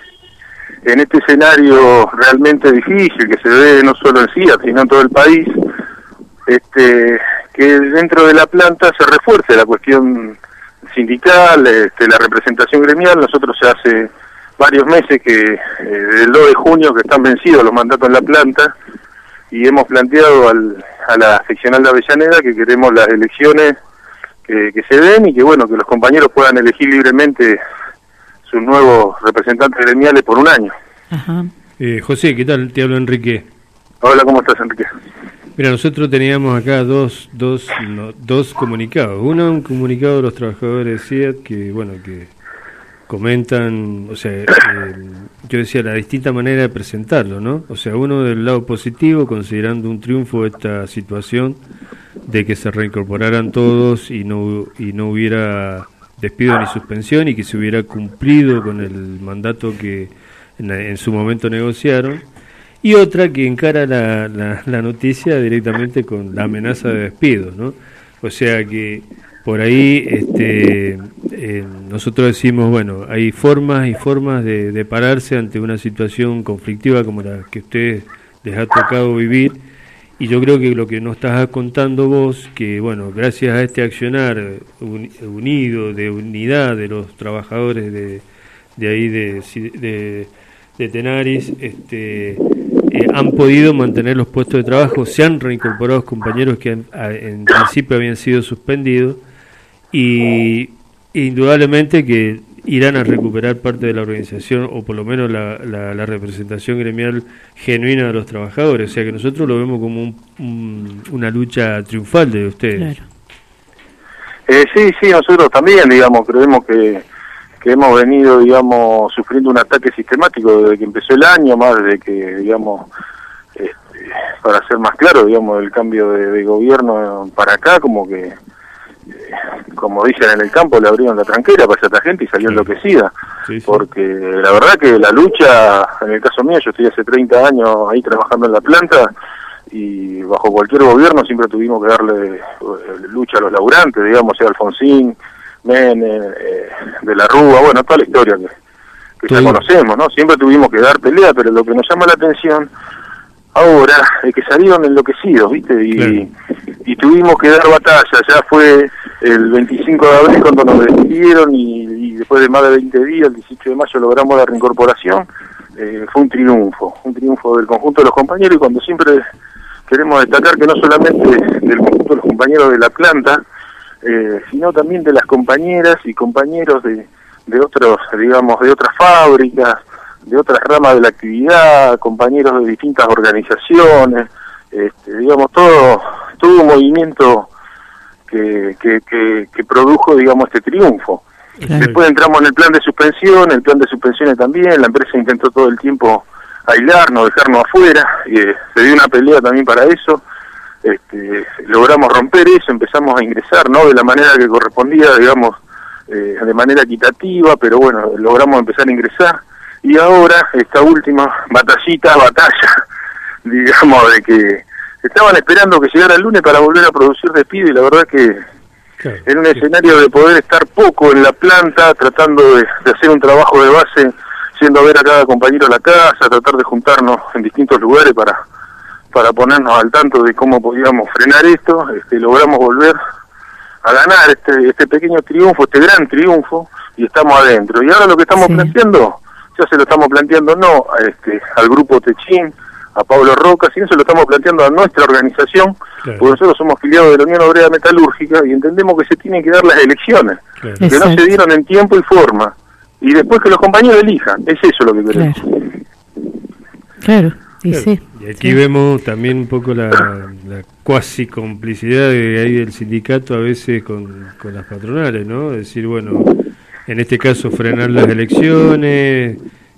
en este escenario realmente difícil que se ve no solo en Ciat, sino en todo el país, este, que dentro de la planta se refuerce la cuestión sindical, este, la representación gremial. Nosotros ya hace varios meses que, eh, desde el dos de junio, que están vencidos los mandatos en la planta, y hemos planteado al, a la seccional de Avellaneda que queremos las elecciones que, que se den y que bueno que los compañeros puedan elegir libremente sus nuevos representantes gremiales por un año. Ajá. Eh, José, ¿qué tal? Te hablo Enrique. Hola, ¿cómo estás, Enrique? Mira, nosotros teníamos acá dos dos no, dos comunicados. Uno, un comunicado de los trabajadores de C I A T que, bueno, que comentan, o sea, eh, yo decía la distinta manera de presentarlo, ¿no? O sea, uno del lado positivo, considerando un triunfo esta situación de que se reincorporaran todos y no y no hubiera despido ni suspensión y que se hubiera cumplido con el mandato que en, en su momento negociaron. Y otra que encara la, la, la noticia directamente con la amenaza de despido, ¿no? O sea que por ahí este, eh, nosotros decimos, bueno, hay formas y formas de, de pararse ante una situación conflictiva como la que a ustedes les ha tocado vivir, y yo creo que lo que nos estás contando vos, que bueno, gracias a este accionar un, unido, de unidad de los trabajadores de, de ahí de, de, de Tenaris, este... Eh, han podido mantener los puestos de trabajo, se han reincorporado compañeros que en, a, en principio habían sido suspendidos y indudablemente que irán a recuperar parte de la organización o por lo menos la, la, la representación gremial genuina de los trabajadores, o sea que nosotros lo vemos como un, un, una lucha triunfal de ustedes. Claro. Eh, sí, sí, nosotros también, digamos, creemos que que hemos venido, digamos, sufriendo un ataque sistemático desde que empezó el año, más desde que, digamos, este, para ser más claro, digamos, el cambio de, de gobierno para acá, como que, eh, como dicen en el campo, le abrieron la tranquera para esta gente y salió sí. enloquecida, sí, sí. Porque la verdad que la lucha, en el caso mío, yo estoy hace treinta años ahí trabajando en la planta, y bajo cualquier gobierno siempre tuvimos que darle eh, lucha a los laburantes, digamos, sea Alfonsín, Menem, eh, de la Rúa, bueno, toda la historia que, que ya conocemos, ¿no? Siempre tuvimos que dar pelea, pero lo que nos llama la atención ahora es que salieron enloquecidos, ¿viste? Y, claro. y tuvimos que dar batalla, ya fue el veinticinco de abril cuando nos despidieron y, y después de más de veinte días, el dieciocho de mayo logramos la reincorporación, eh, fue un triunfo, un triunfo del conjunto de los compañeros, y cuando siempre queremos destacar que no solamente del conjunto de los compañeros de la planta, Eh, sino también de las compañeras y compañeros de, de otros, digamos, de otras fábricas, de otras ramas de la actividad, compañeros de distintas organizaciones, este, digamos, todo, todo un movimiento que, que, que, que produjo, digamos, este triunfo. Claro. Después entramos en el plan de suspensión, el plan de suspensiones también, la empresa intentó todo el tiempo aislarnos, dejarnos afuera, y eh, se dio una pelea también para eso. Este, logramos romper eso, empezamos a ingresar, no de la manera que correspondía, digamos, eh, de manera equitativa, pero bueno, logramos empezar a ingresar, y ahora esta última batallita, batalla, digamos, de que estaban esperando que llegara el lunes para volver a producir despido, y la verdad que claro, en un sí. escenario de poder estar poco en la planta, tratando de, de hacer un trabajo de base, yendo a ver a cada compañero a la casa, tratar de juntarnos en distintos lugares para para ponernos al tanto de cómo podíamos frenar esto, este, logramos volver a ganar este este pequeño triunfo, este gran triunfo, y estamos adentro. Y ahora lo que estamos sí. planteando, ya se lo estamos planteando no a este, al grupo Techín, a Pablo Roca, sino se lo estamos planteando a nuestra organización, claro. porque nosotros somos afiliados de la Unión Obrera Metalúrgica y entendemos que se tienen que dar las elecciones, claro. que Exacto. no se dieron en tiempo y forma, y después que los compañeros elijan, es eso lo que queremos. Claro. claro. Y, claro. sí, y aquí sí. vemos también un poco la, la cuasi complicidad que hay del sindicato a veces con, con las patronales, ¿no? Es decir, bueno, en este caso frenar las elecciones,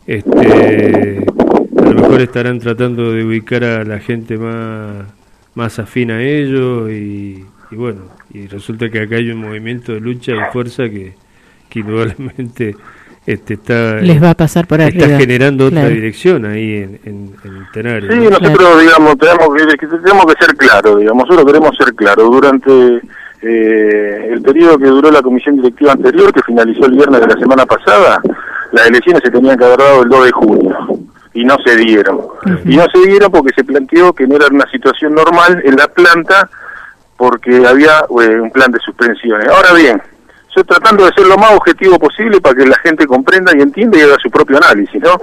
este, a lo mejor estarán tratando de ubicar a la gente más, más afín a ellos y, y bueno, y resulta que acá hay un movimiento de lucha y fuerza que, que indudablemente... Este está, les va a pasar por arriba. Está generando otra claro. dirección ahí en, en, en Tenaris. Sí, nosotros, claro. digamos, tenemos que, tenemos que ser claros, digamos, nosotros queremos ser claros. Durante eh, el periodo que duró la comisión directiva anterior, que finalizó el viernes de la semana pasada, las elecciones se tenían que haber dado el dos de junio, y no se dieron. Uh-huh. Y no se dieron porque se planteó que no era una situación normal en la planta, porque había eh, un plan de suspensiones. Ahora bien, yo tratando de ser lo más objetivo posible para que la gente comprenda y entienda y haga su propio análisis, ¿no?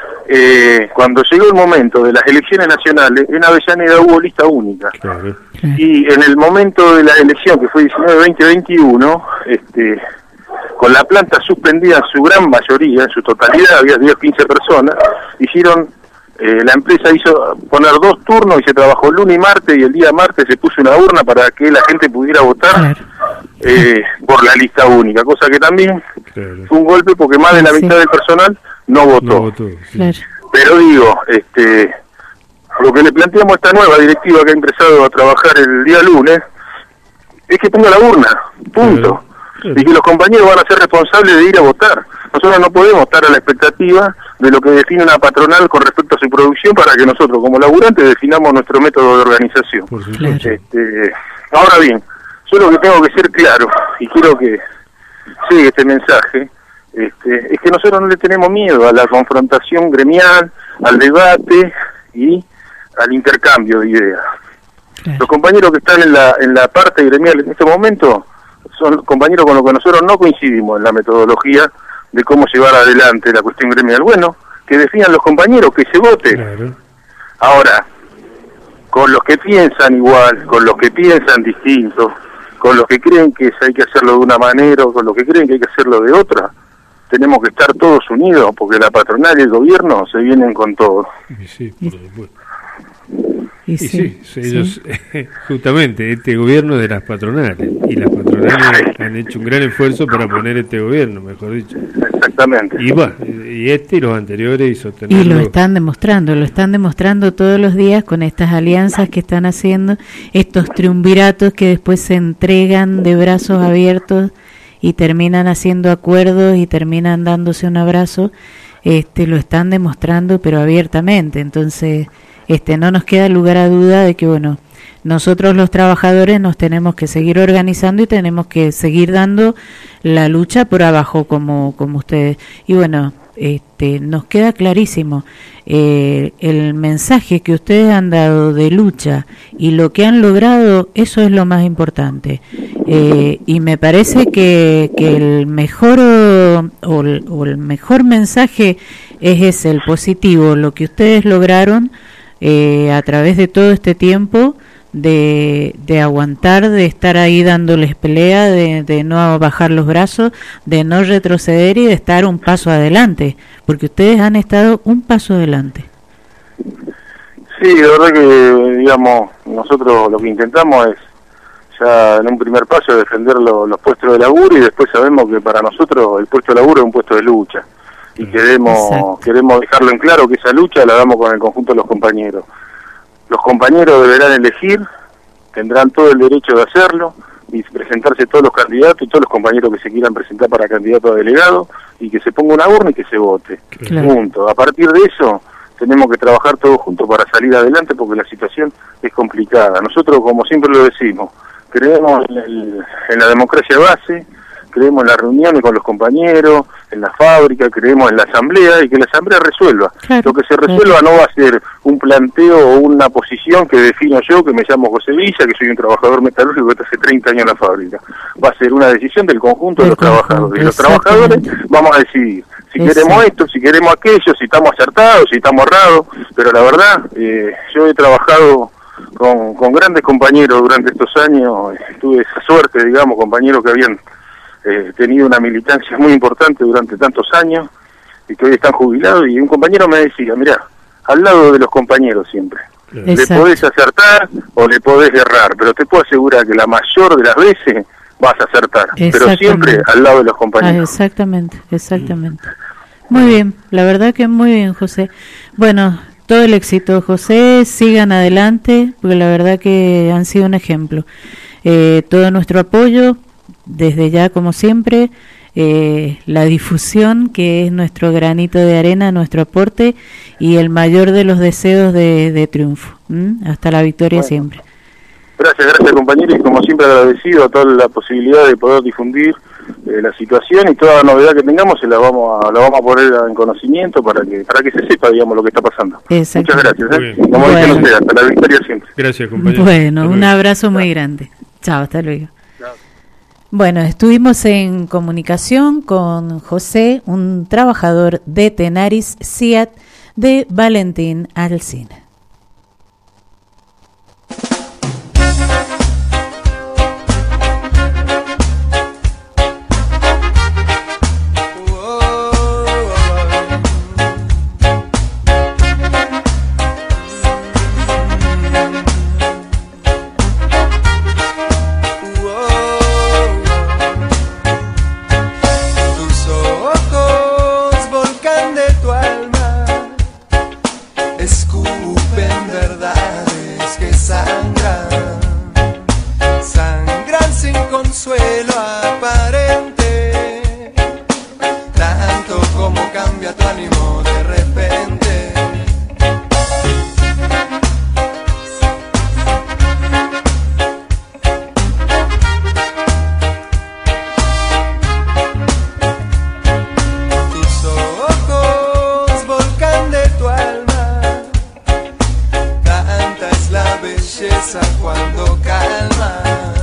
Eh, cuando llegó el momento de las elecciones nacionales, en Avellaneda hubo lista única. Claro. Y en el momento de la elección, que fue diecinueve, veinte, veintiuno, este, con la planta suspendida en su gran mayoría, en su totalidad, había diez, quince personas, hicieron Eh, la empresa hizo poner dos turnos y se trabajó lunes y martes, y el día martes se puso una urna para que la gente pudiera votar claro. eh, por la lista única, cosa que también claro. fue un golpe porque más de la sí. mitad del personal no votó. No votó sí. claro. Pero digo, este, lo que le planteamos a esta nueva directiva que ha empezado a trabajar el día lunes es que ponga la urna, punto. Claro. Y que los compañeros van a ser responsables de ir a votar. Nosotros no podemos estar a la expectativa de lo que define una patronal con respecto a su producción para que nosotros como laburantes definamos nuestro método de organización. Claro. Este, ahora bien, yo lo que tengo que ser claro, y quiero que llegue este mensaje, este, es que nosotros no le tenemos miedo a la confrontación gremial, al debate y al intercambio de ideas. Claro. Los compañeros que están en la, en la parte gremial en este momento son compañeros con los que nosotros no coincidimos en la metodología de cómo llevar adelante la cuestión gremial. Bueno, que definan los compañeros, que se vote. Claro. Ahora, con los que piensan igual, con los que piensan distinto, con los que creen que hay que hacerlo de una manera o con los que creen que hay que hacerlo de otra, tenemos que estar todos unidos, porque la patronal y el gobierno se vienen con todo. Sí, por supuesto. Y, y sí, sí, ellos, sí. justamente, este gobierno de las patronales, y las patronales han hecho un gran esfuerzo para poner este gobierno, mejor dicho. Exactamente. Y va, y este y los anteriores y sostenerlo. Y lo están demostrando, lo están demostrando todos los días con estas alianzas que están haciendo, estos triunviratos que después se entregan de brazos abiertos y terminan haciendo acuerdos y terminan dándose un abrazo, este lo están demostrando pero abiertamente, entonces... Este, no nos queda lugar a duda de que, bueno, nosotros los trabajadores nos tenemos que seguir organizando y tenemos que seguir dando la lucha por abajo como, como ustedes. Y bueno, este, nos queda clarísimo eh, el mensaje que ustedes han dado de lucha y lo que han logrado, eso es lo más importante. Eh, y me parece que, que el mejor o, o, el, o el mejor mensaje es ese, el positivo, lo que ustedes lograron. Eh, a través de todo este tiempo de, de aguantar, de estar ahí dándoles pelea, de, de no bajar los brazos, de no retroceder y de estar un paso adelante, porque ustedes han estado un paso adelante. Sí, de verdad que, digamos, nosotros lo que intentamos es ya en un primer paso defender lo, los puestos de laburo, y después sabemos que para nosotros el puesto de laburo es un puesto de lucha. Y queremos queremos dejarlo en claro que esa lucha la damos con el conjunto de los compañeros. Los compañeros deberán elegir, tendrán todo el derecho de hacerlo, y presentarse todos los candidatos y todos los compañeros que se quieran presentar para candidato a delegado, y que se ponga una urna y que se vote. Claro. Punto. A partir de eso tenemos que trabajar todos juntos para salir adelante, porque la situación es complicada. Nosotros, como siempre lo decimos, creemos en, el, en la democracia base, creemos en las reuniones con los compañeros, en la fábrica, creemos en la asamblea, y que la asamblea resuelva. Claro, lo que se resuelva claro. no va a ser un planteo o una posición que defino yo, que me llamo José Villa, que soy un trabajador metalúrgico que hace treinta años en la fábrica. Va a ser una decisión del conjunto de los trabajadores. Y los trabajadores vamos a decidir si Exacto. queremos esto, si queremos aquello, si estamos acertados, si estamos errados. Pero la verdad, eh, yo he trabajado con, con grandes compañeros durante estos años, tuve esa suerte, digamos, compañeros que habían Eh, tenido una militancia muy importante durante tantos años y que hoy están jubilados, y un compañero me decía, mirá, al lado de los compañeros siempre, Exacto. le podés acertar o le podés errar, pero te puedo asegurar que la mayor de las veces vas a acertar, pero siempre al lado de los compañeros. Ah, exactamente, exactamente. Muy bien, la verdad que muy bien, José. Bueno, todo el éxito, José, sigan adelante, porque la verdad que han sido un ejemplo. Eh, todo nuestro apoyo. Desde ya, como siempre, eh, la difusión, que es nuestro granito de arena, nuestro aporte, y el mayor de los deseos de, de triunfo. ¿Mm? Hasta la victoria bueno. siempre. Gracias, gracias compañero, y como siempre agradecido a toda la posibilidad de poder difundir eh, la situación, y toda la novedad que tengamos se la vamos a la vamos a poner en conocimiento para que para que se sepa, digamos, lo que está pasando. Muchas gracias. ¿eh? Como bueno. dicen ustedes, hasta la victoria siempre. Gracias, compañero. Bueno, un abrazo muy grande. Chao, hasta luego. Bueno, estuvimos en comunicación con José, un trabajador de Tenaris Ciat de Valentín Alsina. consuelo aparente, tanto como cambia tu ánimo de repente. Tus ojos, volcán de tu alma, tanta es la belleza cuando calma.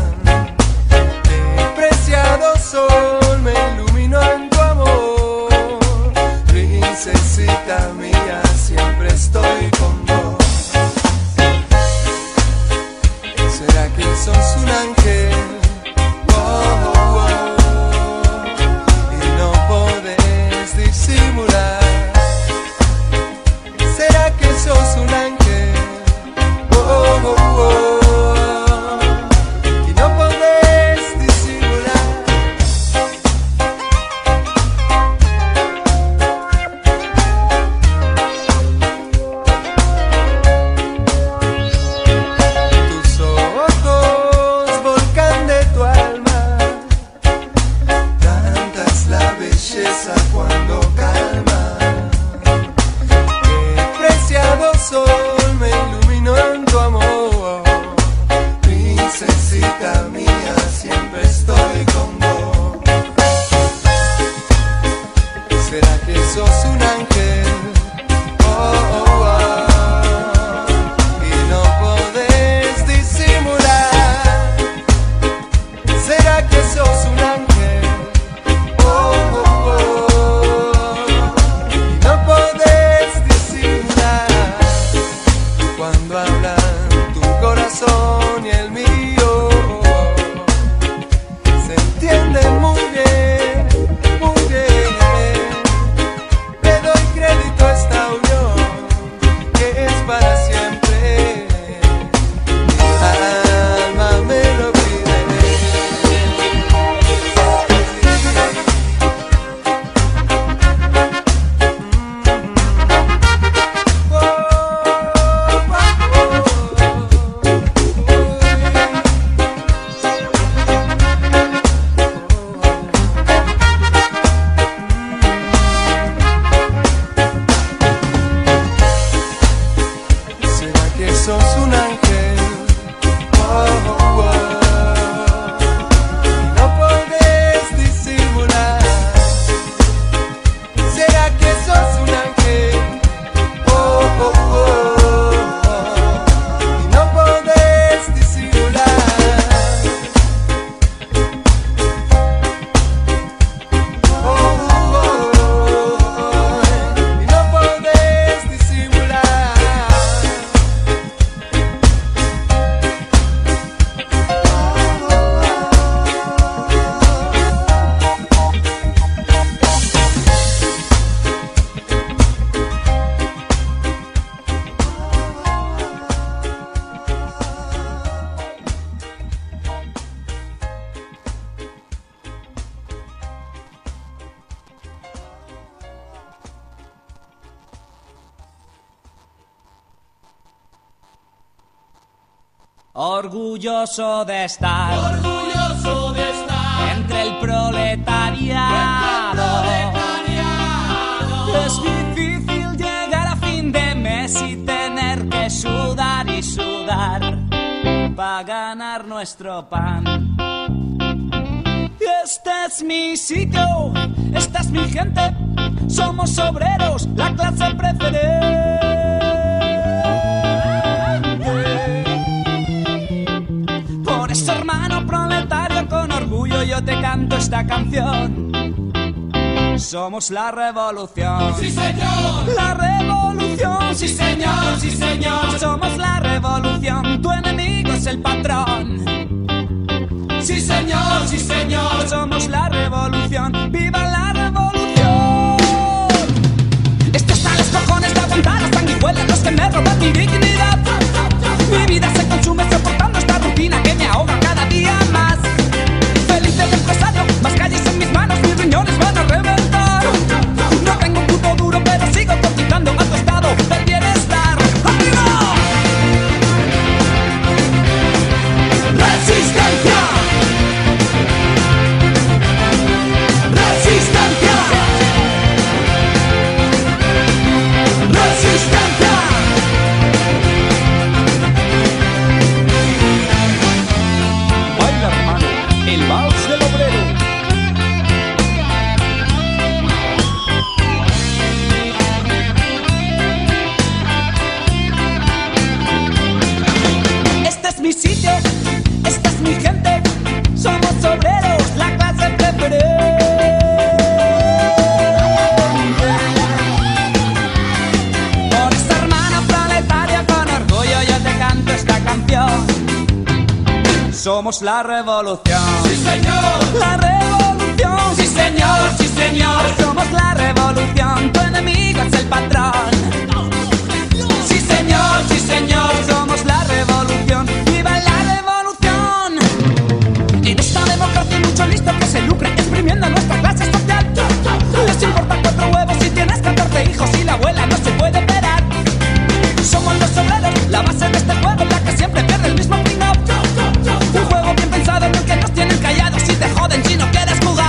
Preciado sol me iluminó en tu amor, princesita mía, siempre estoy con vos. ¿Será que sos un ángel? Oh, oh, oh, y no podés disimular. ¿Será que sos un ángel? Oh, oh, oh. Cuando calma, qué preciado sol me iluminó en tu amor, princesita mía, siempre estoy con vos. ¿Será que sos un ángel? Oh, oh, oh, y no podés disimular. ¿Será que sos un ángel? Y el mío se entienden muy bien, muy bien. Le doy crédito a esta unión que es para siempre. Mi alma me lo pide. Sos un ángel, oh, oh, oh, y no podés disimular. ¿Será que sos un ángel? Oh, oh, oh, oh, y no podés disimular. Oh, oh, oh, oh, y no podés disimular. Orgulloso de estar, orgulloso de estar entre el proletariado. Es difícil llegar a fin de mes y tener que sudar y sudar para ganar nuestro pan. Este es mi sitio, esta es mi gente, somos obreros, la clase preferente. Por eso, hermano proletario, con orgullo yo te canto esta canción. Somos la revolución. Sí, señor. La revolución. Sí, señor, sí, señor. Somos la revolución. Tu enemigo es el patrón. Sí, señor, sí, señor. Somos la revolución. ¡Viva la revolución! Esto está a los cojones de aguantar las sanguijuelas, los que me roban mi dignidad. Mi vida se consume soportando esta rutina que me ahoga cada día más. Feliz del empresario, más calles en mis manos, mis riñones van a reventar. No tengo un puto duro, pero sigo cotizando a tu estado del bienestar. ¡Arriba! ¡Resistencia! somos la revolución. Sí, señor. La revolución. Sí, señor, sí, señor. Somos la revolución, tu enemigo es el patrón. Sí, señor, sí, señor. Somos la revolución, viva la revolución. En esta democracia hay mucho listo que se lucra exprimiendo nuestra clase social. Les importa cuatro huevos si tienes catorce hijos y la abuela no se puede operar. Somos los obreros, la base de este juego, la que siempre pierde el mismo ping up. Un juego bien pensado en el que nos tienen callados y te joden si no quieres jugar.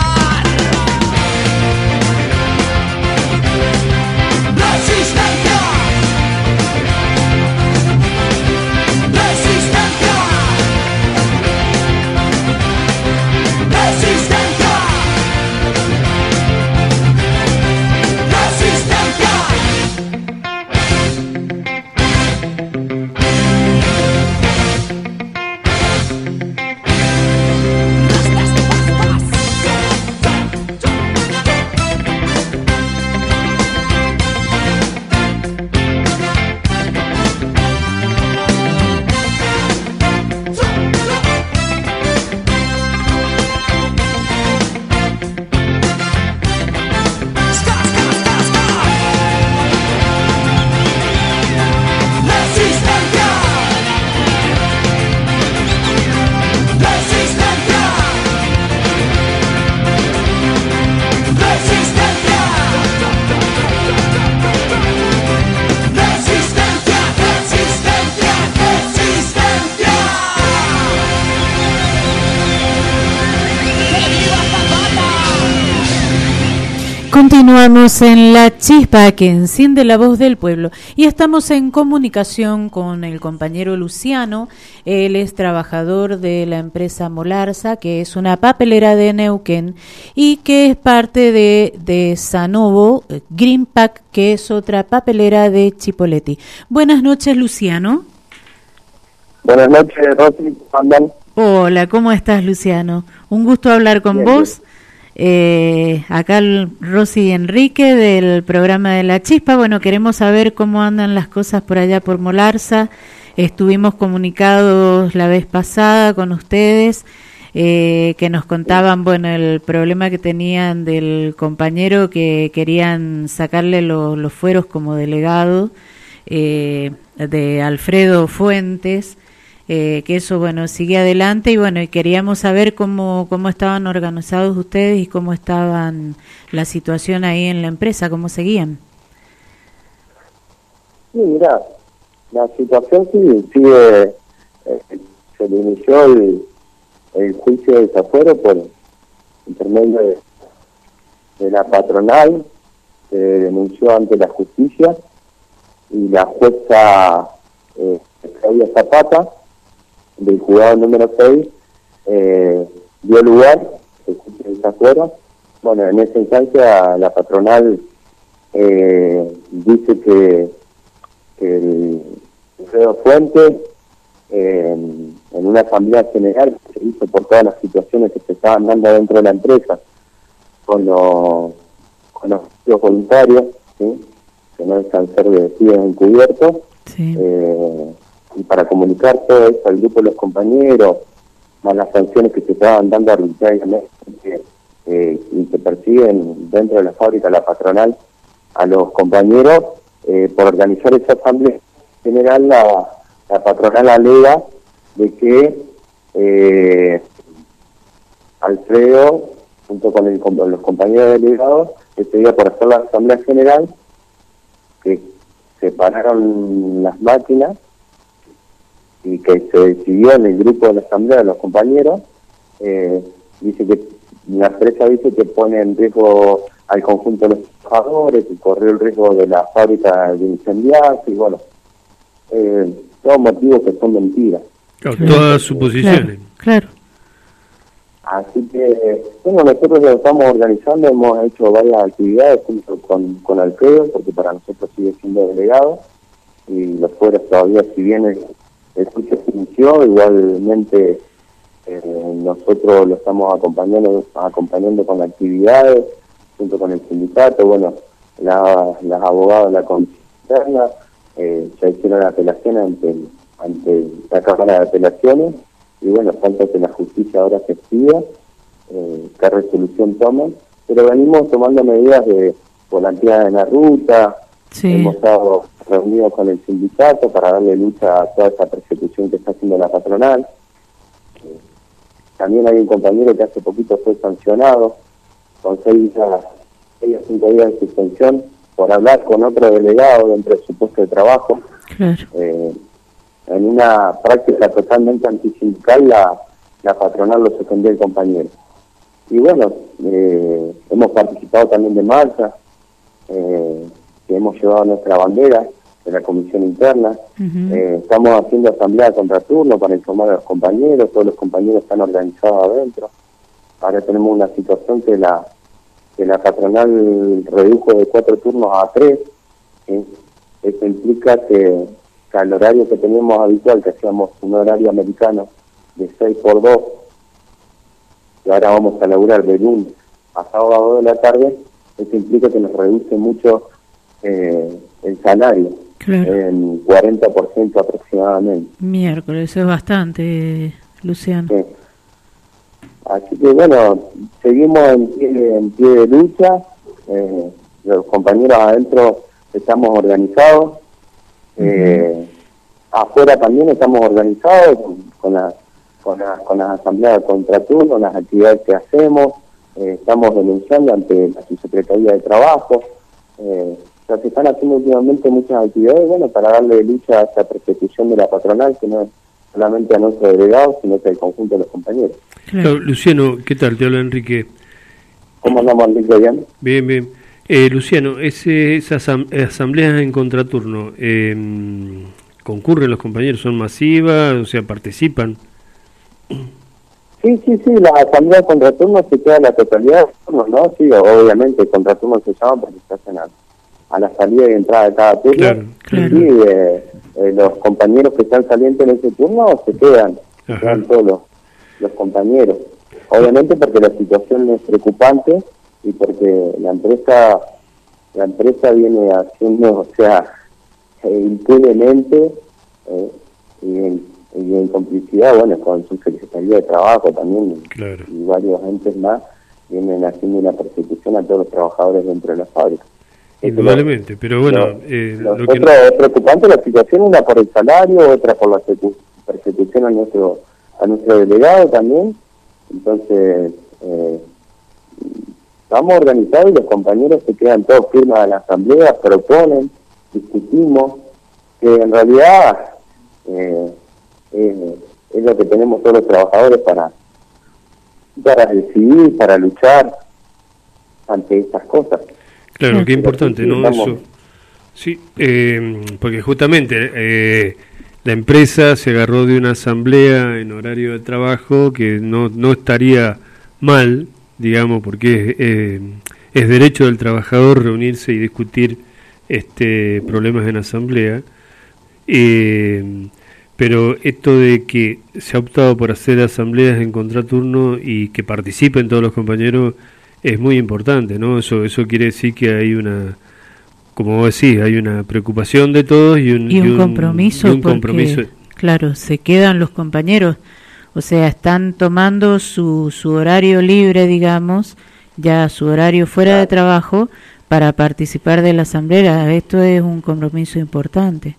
Resistencia. Resistencia. Resistencia. Resistencia. Continuamos en La Chispa que enciende la voz del pueblo y estamos en comunicación con el compañero Luciano. Él es trabajador de la empresa Molarsa, que es una papelera de Neuquén y que es parte de, de Sanovo Green Pack, que es otra papelera de Chipoleti. Buenas noches, Luciano. Buenas noches, Rosy. ¿Cómo andan? Hola, ¿cómo estás, Luciano? Un gusto hablar con Bien, vos. Bien. Eh, acá el Rosy Enrique del programa de La Chispa. Bueno, queremos saber cómo andan las cosas por allá por Molarsa. Estuvimos comunicados la vez pasada con ustedes, eh, que nos contaban, bueno, el problema que tenían del compañero que querían sacarle lo, los fueros como delegado, eh, de Alfredo Fuentes. Eh, que eso, bueno, sigue adelante y bueno, y queríamos saber cómo cómo estaban organizados ustedes y cómo estaban la situación ahí en la empresa, cómo seguían. Sí, mira, la situación sigue, sigue eh, se le inició el, el juicio de desafuero por intermedio de, de la patronal, se denunció ante la justicia y la jueza eh, Claudia Zapata del juzgado número seis eh, dio lugar el juicio de desafuero. Bueno, en esa instancia la patronal eh, dice que, que el Alfredo Fuentes eh, en una asamblea general que se hizo por todas las situaciones que se estaban dando dentro de la empresa con los con los voluntarios, ¿sí?, que no dejan ser de despidos encubiertos. Sí. Eh, y para comunicar todo eso al grupo de los compañeros, más las sanciones que se estaban dando arbitrariamente eh, y que persiguen dentro de la fábrica la patronal a los compañeros, eh, por organizar esa asamblea general, la, la patronal alega de que eh, Alfredo, junto con, el, con los compañeros delegados, ese día por hacer la asamblea general, que separaron las máquinas y que se decidió en el grupo de la asamblea de los compañeros, eh, dice que la empresa dice que pone en riesgo al conjunto de los trabajadores, que corrió el riesgo de la fábrica de incendiarse, y bueno, eh, todos motivos que son mentiras. Claro, todas suposiciones. Claro, claro. Así que, bueno, nosotros lo estamos organizando, hemos hecho varias actividades junto con, con Alfredo, porque para nosotros sigue siendo delegado, y los fueros todavía, si bien el, el juicio se inició, igualmente eh, nosotros lo estamos acompañando acompañando con actividades, junto con el sindicato. Bueno, la, las abogadas de la comisión interna eh, ya hicieron la apelación ante, ante la Cámara de Apelaciones, y bueno, falta que la justicia ahora se active, eh, qué resolución tomen, pero venimos tomando medidas de volantía en la ruta, sí. Hemos estado reunidos con el sindicato para darle lucha a toda esa persecución que está haciendo la patronal. Eh, también hay un compañero que hace poquito fue sancionado con seis a cinco días de suspensión por hablar con otro delegado dentro de su puesto de trabajo. Claro. Eh, en una práctica totalmente antisindical, la, la patronal lo suspendió el compañero. Y bueno, eh, hemos participado también de marchas, eh, que hemos llevado nuestra bandera de la comisión interna. Uh-huh. eh, estamos haciendo asamblea de contraturno para informar a los compañeros, todos los compañeros están organizados adentro. Ahora tenemos una situación que la que la patronal redujo de cuatro turnos a tres. ¿sí? Eso implica que, que al horario que teníamos habitual, que hacíamos un horario americano de seis por dos, y ahora vamos a laburar de lunes a sábado de la tarde, eso implica que nos reduce mucho eh, el salario, claro. en cuarenta por ciento aproximadamente. Miércoles, eso es bastante, Luciano. Sí. Así que bueno, seguimos en pie, en pie de lucha, eh, los compañeros adentro estamos organizados, eh, uh-huh. afuera también estamos organizados con, con, la, con, la, con las asambleas de contraturno, las actividades que hacemos, eh, estamos denunciando ante la Subsecretaría de Trabajo, eh, o sea, se están haciendo últimamente muchas actividades, bueno, para darle lucha a esta persecución de la patronal, que no es solamente a nuestros delegados, sino que al conjunto de los compañeros. Claro. Luciano, ¿qué tal? Te habla Enrique. ¿Cómo andamos, Enrique? ¿Bien? Bien, bien. Eh, Luciano, ese, esas asambleas en contraturno, eh, ¿concurren los compañeros? ¿Son masivas? O sea, ¿participan? Sí, sí, sí, las asambleas de contraturno se queda la totalidad de turnos, ¿no? Sí, obviamente el contraturno se llama porque se hacen a, a la salida y entrada de cada turno. Claro, claro. Sí, eh, eh, los compañeros que están saliendo en ese turno se quedan, se quedan todos los, los compañeros. Obviamente porque la situación es preocupante y porque la empresa la empresa viene haciendo, o sea, eh, impunemente eh, y, en, y en complicidad, bueno, con su Secretaría de Trabajo también, claro. y varios entes más, vienen haciendo una persecución a todos los trabajadores dentro de la fábrica. Indudablemente, pero bueno... Lo, eh, lo, lo que otro, es preocupante la situación, una por el salario, otra por la persecución a nuestro a nuestro delegado también. Entonces, eh, estamos organizados y los compañeros se quedan todos firmes a la asamblea, proponen, discutimos, que en realidad eh, eh, es lo que tenemos todos los trabajadores para, para decidir, para luchar ante estas cosas. Claro, qué importante, ¿no? Eso, sí, eh, porque justamente eh, la empresa se agarró de una asamblea en horario de trabajo que no, no estaría mal, digamos, porque es, eh, es derecho del trabajador reunirse y discutir este problemas en asamblea, eh, pero esto de que se ha optado por hacer asambleas en contraturno y que participen todos los compañeros es muy importante, ¿no? Eso eso quiere decir que hay una, como vos decís, hay una preocupación de todos y un, y un, y un compromiso, y un porque, compromiso. Claro, se quedan los compañeros, o sea, están tomando su, su horario libre, digamos, ya su horario fuera de trabajo para participar de la asamblea. Esto es un compromiso importante.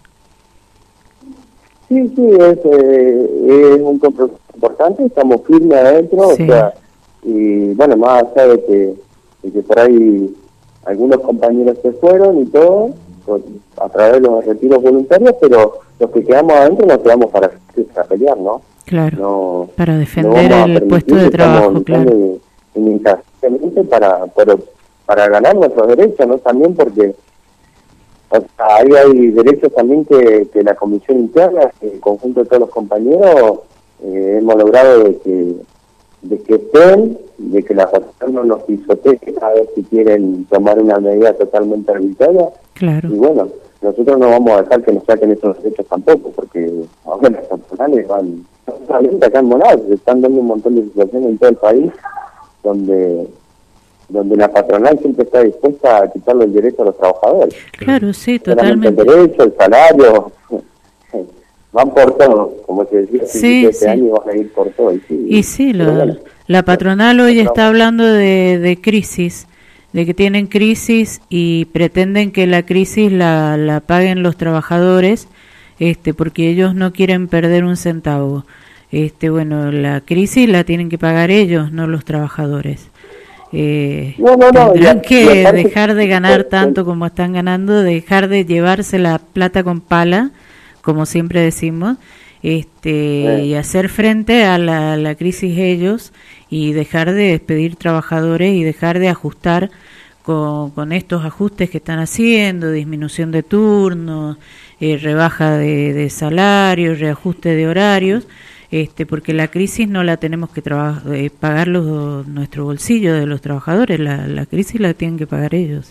Sí, sí, es, eh, es un compromiso importante, estamos firmes adentro, sí. O sea, y bueno, más allá de que, de que por ahí algunos compañeros se fueron y todo, por, a través de los retiros voluntarios, pero los que quedamos adentro nos quedamos para, para pelear, ¿no? Claro, no, para defender no el puesto de trabajo, claro. Incansablemente para, para, para ganar nuestros derechos, ¿no? También porque o sea, ahí hay derechos también que, que la comisión interna, el conjunto de todos los compañeros, eh, hemos logrado de que de que estén, de que la patronal no nos pisotee cada vez si quieren tomar una medida totalmente arbitraria. Claro. Y bueno, nosotros no vamos a dejar que nos saquen esos derechos tampoco, porque ahora las patronales van, solamente acá en Monado, se están dando un montón de situaciones en todo el país, donde donde la patronal siempre está dispuesta a quitarle el derecho a los trabajadores. Claro, sí, totalmente. El derecho, el salario, van por todo, como se decía hace Sí, este sí. año, van a ir por todo. Y sí, Y sí, lo- pero bueno, la patronal hoy está hablando de, de crisis, de que tienen crisis y pretenden que la crisis la, la paguen los trabajadores, este, porque ellos no quieren perder un centavo. Este, bueno, la crisis la tienen que pagar ellos, no los trabajadores. Eh, No, no, no, tendrán y a- que y aparte- dejar de ganar tanto como están ganando, dejar de llevarse la plata con pala, como siempre decimos, este, y hacer frente a la, a la crisis ellos y dejar de despedir trabajadores y dejar de ajustar con, con estos ajustes que están haciendo, disminución de turnos, eh, rebaja de, de salarios, reajuste de horarios, este, porque la crisis no la tenemos que traba- eh, pagar los, nuestro bolsillo de los trabajadores, la, la crisis la tienen que pagar ellos.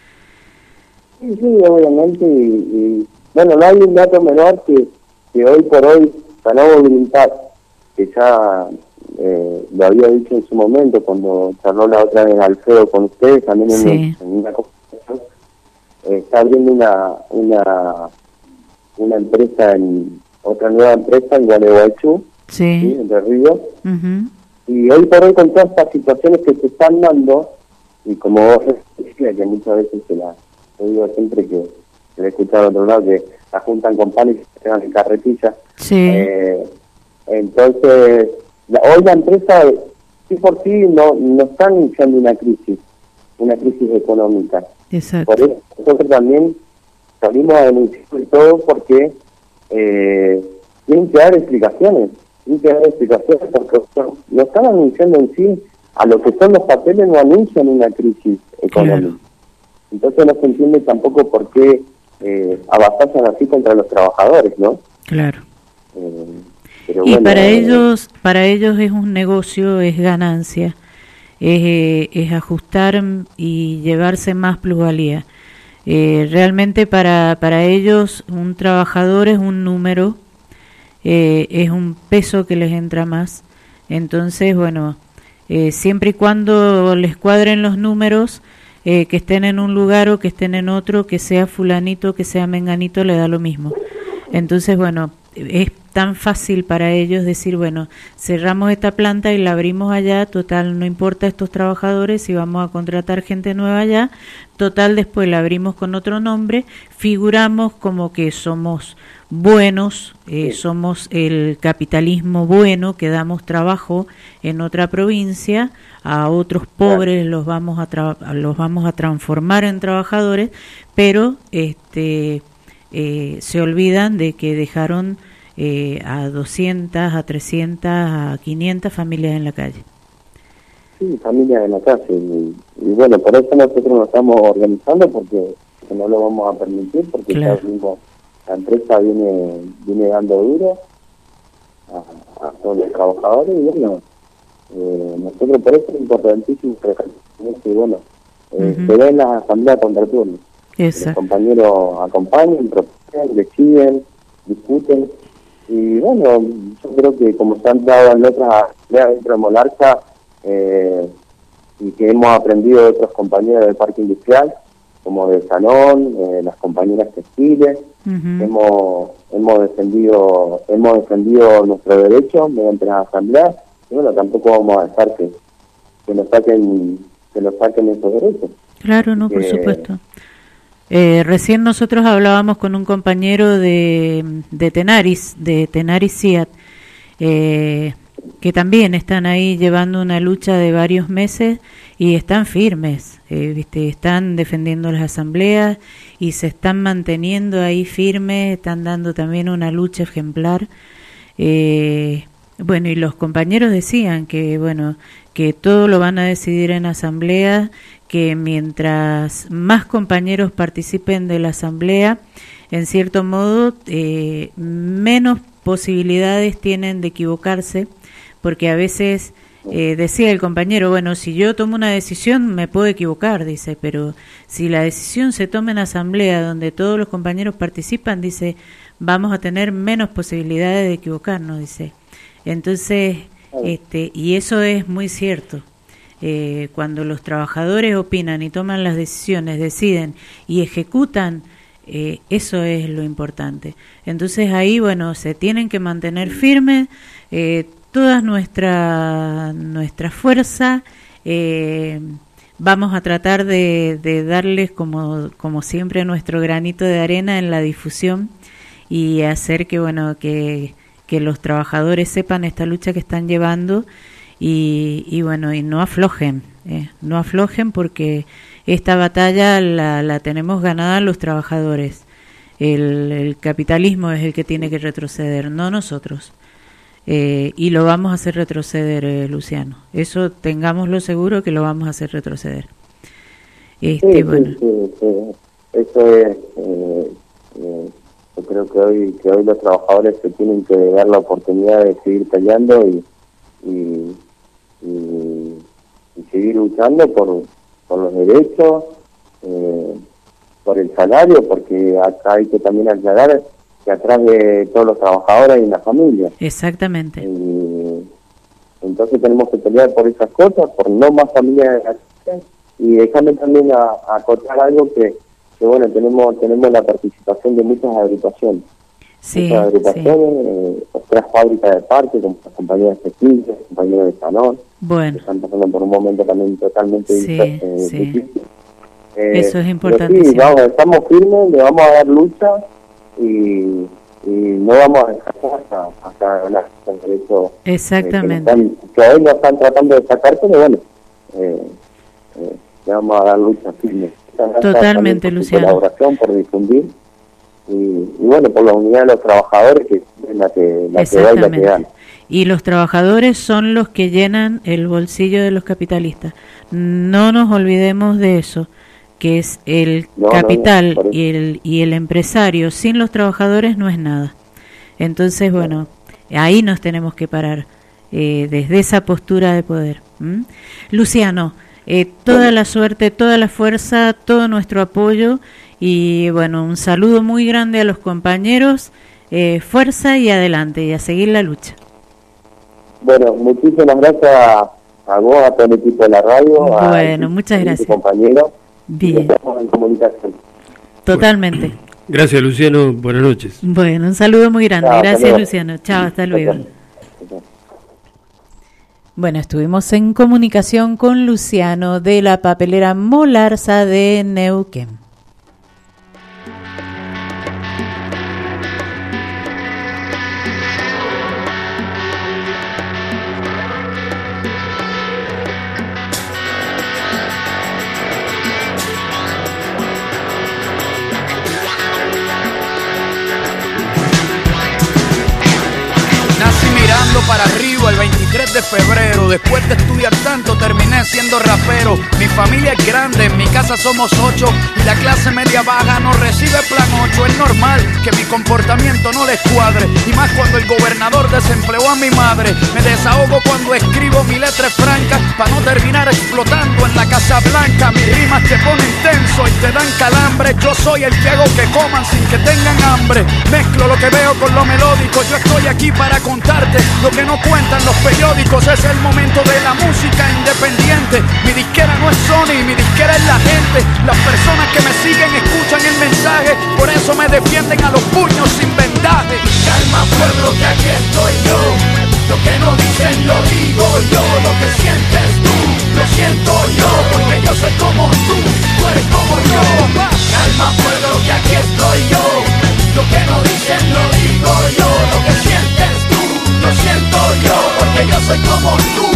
sí, sí, obviamente, y, y, bueno, no hay un dato menor que, que hoy por hoy Sanogo Greenpass, que ya eh, lo había dicho en su momento cuando charló la otra vez Alfredo con ustedes, también en, Sí. una, en una conversación, eh, está abriendo una, una, una empresa, en otra nueva empresa en Gualeguaychú, Sí. ¿sí? Entre Ríos, Ujú. y hoy por hoy con todas estas situaciones que se están dando, y como vos decías, que muchas veces se la, yo digo siempre que, que he escuchado a otro lado, que la juntan con pan y se quedan en carretilla. Sí. Eh, entonces, la, hoy la empresa, sí por sí, no, no está iniciando una crisis, una crisis económica. Exacto. Por eso nosotros también salimos a denunciar y todo porque eh, tienen que dar explicaciones, tienen que dar explicaciones porque no, no están anunciando en sí, a lo que son los papeles no anuncian una crisis económica. Claro. Entonces no se entiende tampoco por qué eh, avasallan así contra los trabajadores, ¿no? Claro. Eh, pero Y bueno, para eh, ellos, para ellos es un negocio, es ganancia, es, eh, es ajustar y llevarse más plusvalía. Eh, realmente para, para ellos un trabajador es un número, eh, es un peso que les entra más. Entonces, bueno, eh, siempre y cuando les cuadren los números, eh, que estén en un lugar o que estén en otro, que sea fulanito, que sea menganito, le da lo mismo. Entonces, bueno, es tan fácil para ellos decir, bueno, cerramos esta planta y la abrimos allá, total, no importa estos trabajadores, si vamos a contratar gente nueva allá, total, después la abrimos con otro nombre, figuramos como que somos buenos, eh, somos el capitalismo bueno, que damos trabajo en otra provincia, a otros pobres los vamos a tra- los vamos a transformar en trabajadores, pero este eh, se olvidan de que dejaron eh, a doscientas, a trescientas, a quinientas familias en la calle. Sí, familias en la calle. Y, y bueno, por eso nosotros nos estamos organizando porque que no lo vamos a permitir, porque Claro. ya mismo la empresa viene viene dando duro a, a todos los trabajadores y bueno, eh, nosotros por eso es importantísimo que bueno, eh, Ujú. se den las asambleas contra turno. Los Exacto. compañeros acompañen, proponen, deciden, discuten. Y bueno, yo creo que como se han dado en otras asambleas dentro de Monarca, eh, y que hemos aprendido de otros compañeros del Parque Industrial, como de Salón, eh, las compañeras textiles, Ujú. hemos hemos defendido hemos defendido nuestros derechos mediante las asambleas, y bueno, tampoco vamos a dejar que, que nos saquen que nos saquen esos derechos. Claro, no, por Eh, supuesto. Eh, recién nosotros hablábamos con un compañero de, de Tenaris, de Tenaris Ciat, eh, que también están ahí llevando una lucha de varios meses y están firmes, eh, ¿viste? Están defendiendo las asambleas y se están manteniendo ahí firmes, están dando también una lucha ejemplar. Eh, bueno, y los compañeros decían que, bueno, que todo lo van a decidir en asamblea, que mientras más compañeros participen de la asamblea, en cierto modo, eh, menos posibilidades tienen de equivocarse, porque a veces eh, decía el compañero, bueno, si yo tomo una decisión me puedo equivocar, dice, pero si la decisión se toma en asamblea donde todos los compañeros participan, dice, vamos a tener menos posibilidades de equivocarnos, dice. Entonces, este, y eso es muy cierto. Eh, cuando los trabajadores opinan y toman las decisiones, deciden y ejecutan Eh, eso es lo importante. Entonces ahí, bueno, se tienen que mantener firmes, eh, toda nuestra, nuestra fuerza. Eh, vamos a tratar de, de darles, como, como siempre, nuestro granito de arena en la difusión y hacer que, bueno, que, que los trabajadores sepan esta lucha que están llevando y, y bueno, y no aflojen, eh, no aflojen porque esta batalla la, la tenemos ganada los trabajadores. El, el capitalismo es el que tiene que retroceder, no nosotros. Eh, y lo vamos a hacer retroceder, eh, Luciano. Eso tengámoslo seguro que lo vamos a hacer retroceder. Este, sí, bueno. sí, sí, sí. Eso es, eh, eh, yo creo que hoy, que hoy los trabajadores se tienen que dar la oportunidad de seguir peleando y, y, y, y seguir luchando por por los derechos, eh, por el salario, porque acá hay que también aclarar que atrás de todos los trabajadores hay una familia. Exactamente. Y entonces tenemos que pelear por esas cosas, por no más familias. Y déjame también a, a acotar algo que, que bueno, tenemos tenemos la participación de muchas agrupaciones. Sí, muchas agrupaciones, sí. Eh, otras fábricas de parques, como las compañías de textiles, compañías de salón. Bueno. Están pasando por un momento también totalmente Sí, eh, sí. difícil. Eh, Eso es pero importante. sí, vamos, estamos firmes, le vamos a dar lucha y, y no vamos a dejar hasta, hasta ganar el derecho. Exactamente. Eh, que, están, que hoy nos están tratando de sacar, pero bueno, eh, eh, le vamos a dar lucha firme. Totalmente, por Luciano. Por colaboración, por difundir y, y bueno, por la unidad de los trabajadores que es la que, la que da y la que gana. Y los trabajadores son los que llenan el bolsillo de los capitalistas. No nos olvidemos de eso, que es el no, capital no, no, y el y el empresario. Sin los trabajadores no es nada. Entonces, bueno, ahí nos tenemos que parar, eh, desde esa postura de poder. ¿Mm? Luciano, eh, toda bueno. la suerte, toda la fuerza, todo nuestro apoyo y, bueno, un saludo muy grande a los compañeros. Eh, fuerza y adelante, y a seguir la lucha. Bueno, muchísimas gracias a, a vos, a todo el equipo de la radio. Bueno, a, muchas a gracias. compañero. Bien. Estamos en comunicación. Totalmente. Bueno, gracias, Luciano. Buenas noches. Bueno, un saludo muy grande. Chao, Gracias, Luciano. Chao, hasta luego. Bueno, estuvimos en comunicación con Luciano de la papelera Molarsa de Neuquén. Para arriba el veintitrés de febrero, después de estudiar tanto terminé siendo rapero. Mi familia es grande, en mi casa somos ocho y la clase media baja no recibe plan ocho. Es normal que mi comportamiento no les cuadre y más cuando el gobernador desempleó a mi madre. Me desahogo cuando escribo mi letra franca para no terminar explotando en la Casa Blanca. Mis rimas te ponen tenso y te dan calambre. Yo soy el que hago que coman sin que tengan hambre. Mezclo lo que veo con lo melódico. Yo estoy aquí para contarte lo que no cuentan los periódicos. Es el momento de la música independiente. Mi disquera no es Sony, mi disquera es la gente. Las personas que me siguen escuchan el mensaje, por eso me defienden a los puños sin vendaje. Calma pueblo, que aquí estoy yo. Lo que no dicen lo digo yo. Lo que sientes tú, lo siento yo. Porque yo soy como tú, tú eres como yo. Calma pueblo, que aquí estoy yo. Lo que no dicen lo digo yo. Lo que sientes tú, lo siento yo, porque yo soy como tú.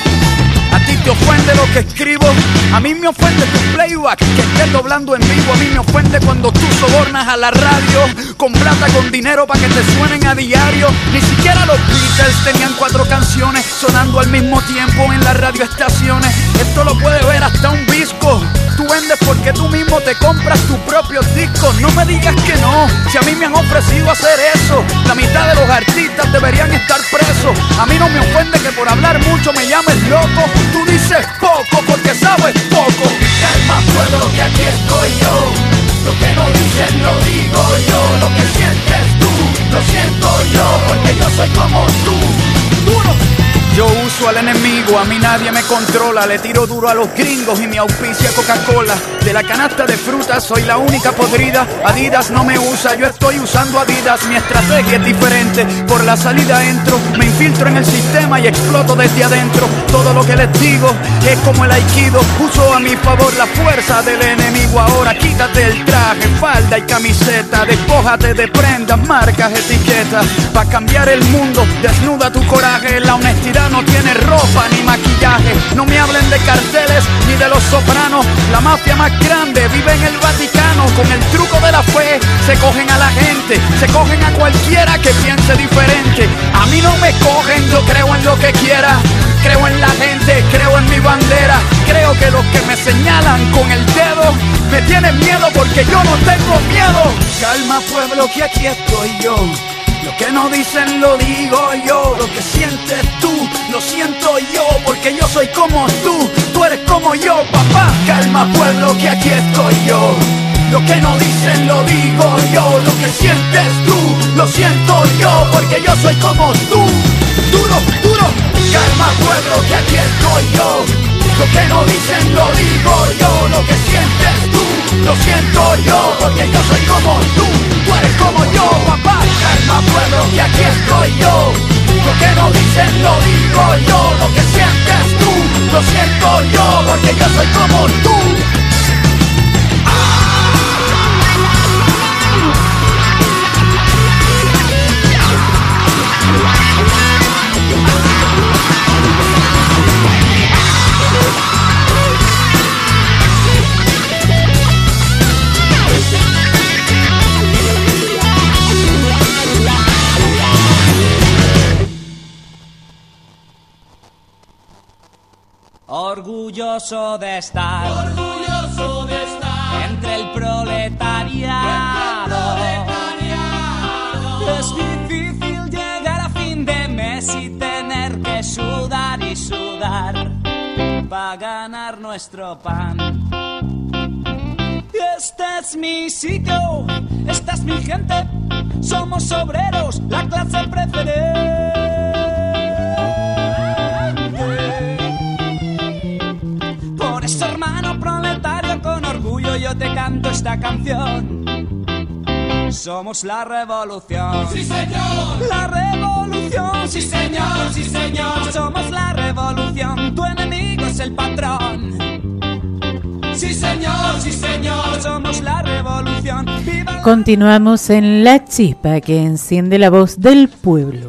A ti te ofende lo que escribo, a mí me ofende tu playback, que estés doblando en vivo. A mí me ofende cuando tú sobornas a la radio con plata, con dinero para que te suenen a diario. Ni siquiera los Beatles tenían cuatro canciones sonando al mismo tiempo en las radioestaciones. Esto lo puede ver hasta un visco. Tú vendes porque tú mismo te compras tus propios discos. No me digas que no, si a mí me han ofrecido hacer eso. La mitad de los artistas deberían estar presos. A mí no me ofende que por hablar mucho me llames loco. Tú dices poco porque sabes poco. Calma pueblo, que aquí estoy yo. Lo que no dicen lo digo yo. Lo que sientes tú, lo siento yo, porque yo soy como tú. Duro. Yo uso paso al enemigo, a mí nadie me controla. Le tiro duro a los gringos y mi auspicia Coca-Cola. De la canasta de frutas soy la única podrida. Adidas no me usa, yo estoy usando Adidas. Mi estrategia es diferente, por la salida entro, me infiltro en el sistema y exploto desde adentro. Todo lo que les digo es como el aikido, uso a mi favor la fuerza del enemigo. Ahora quítate el traje, falda y camiseta, despójate de prendas, marcas, etiquetas. Pa' cambiar el mundo, desnuda tu coraje. La honestidad no tiene ropa ni maquillaje. No me hablen de carteles ni de los sopranos. La mafia más grande vive en el Vaticano. Con el truco de la fe se cogen a la gente, se cogen a cualquiera que piense diferente. A mí no me cogen, yo creo en lo que quiera. Creo en la gente, creo en mi bandera. Creo que los que me señalan con el dedo me tienen miedo porque yo no tengo miedo. Calma pueblo, que aquí estoy yo. Lo que no dicen lo digo yo. Lo que sientes tú, lo siento yo. Porque yo soy como tú, tú eres como yo, papá. Calma pueblo, que aquí estoy yo. Lo que no dicen lo digo yo. Lo que sientes tú, lo siento yo. Porque yo soy como tú. Duro, duro. Calma pueblo, que aquí estoy yo. Lo que no dicen lo digo yo. Lo que sientes tú, lo siento yo. Porque yo soy como tú, tú eres como yo, papá. Calma pueblo, que aquí estoy yo. Lo que no dicen lo digo yo. Lo que sientes tú, lo siento yo. Porque yo soy como tú. Orgulloso de estar, orgulloso de estar entre el proletariado. Es difícil llegar a fin de mes y tener que sudar y sudar para ganar nuestro pan. Este es mi sitio, esta es mi gente, somos obreros, la clase preferente. Por eso, hermano proletario, con orgullo yo te canto esta canción. Somos la revolución. Sí, señor. La revolución. Sí, señor, sí, señor. Somos la revolución. Tu enemigo es el patrón. Sí, señor, sí, señor. Somos la revolución. ¡Viva! Continuamos en La Chispa, que enciende la voz del pueblo.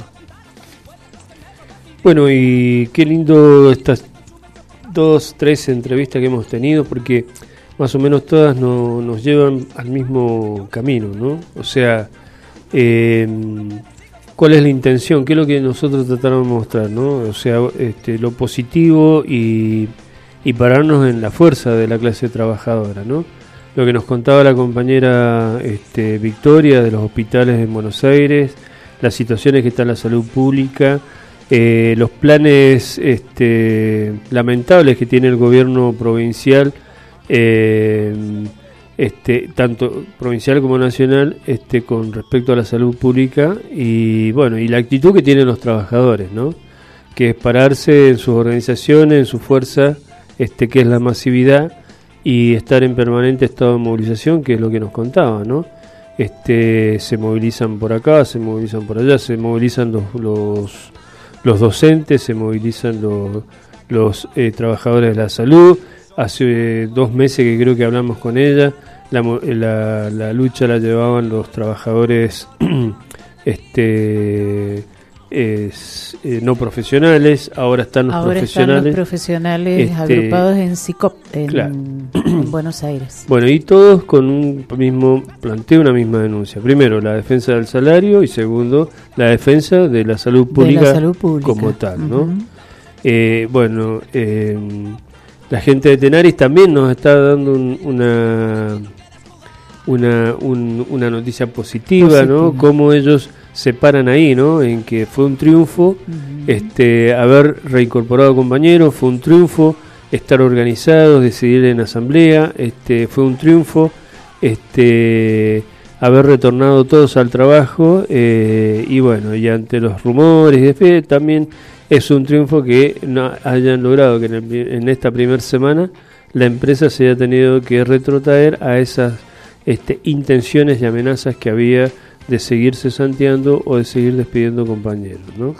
Bueno, y qué lindo estas dos, tres entrevistas que hemos tenido, porque más o menos todas no, nos llevan al mismo camino, ¿no? O sea, eh, ¿cuál es la intención? ¿Qué es lo que nosotros tratamos de mostrar, ¿no? O sea, este, lo positivo y, y pararnos en la fuerza de la clase trabajadora, ¿no? Lo que nos contaba la compañera este, Victoria de los hospitales en Buenos Aires, las situaciones que está en la salud pública, eh, los planes este, lamentables que tiene el gobierno provincial, eh, este, tanto provincial como nacional, este, con respecto a la salud pública, y bueno, y la actitud que tienen los trabajadores, ¿no? Que es pararse en sus organizaciones, en su fuerza, este, que es la masividad, y estar en permanente estado de movilización, que es lo que nos contaba, ¿no? Este, se movilizan por acá, se movilizan por allá, se movilizan los los, los docentes, se movilizan los, los eh, trabajadores de la salud. Hace eh, dos meses que creo que hablamos con ella, la, la, la lucha la llevaban los trabajadores este es, eh, no profesionales, ahora están los ahora profesionales. Están los profesionales este, agrupados en SICOP, en, claro. en Buenos Aires. Bueno, y todos con un mismo planteo, una misma denuncia. Primero, la defensa del salario, y segundo, la defensa de la salud pública, de la salud pública. Como tal, ¿no? Uh-huh. Eh, bueno, eh, la gente de Tenaris también nos está dando un, una una un, una noticia positiva, positiva, ¿no? Cómo ellos se paran ahí, ¿no? En que fue un triunfo uh-huh. este haber reincorporado compañeros, fue un triunfo estar organizados, decidir en asamblea, este fue un triunfo este haber retornado todos al trabajo, eh, y bueno, y ante los rumores y después también es un triunfo que no hayan logrado que en, el, en esta primera semana la empresa se haya tenido que retrotraer a esas este, intenciones y amenazas que había de seguir cesanteando o de seguir despidiendo compañeros, ¿no?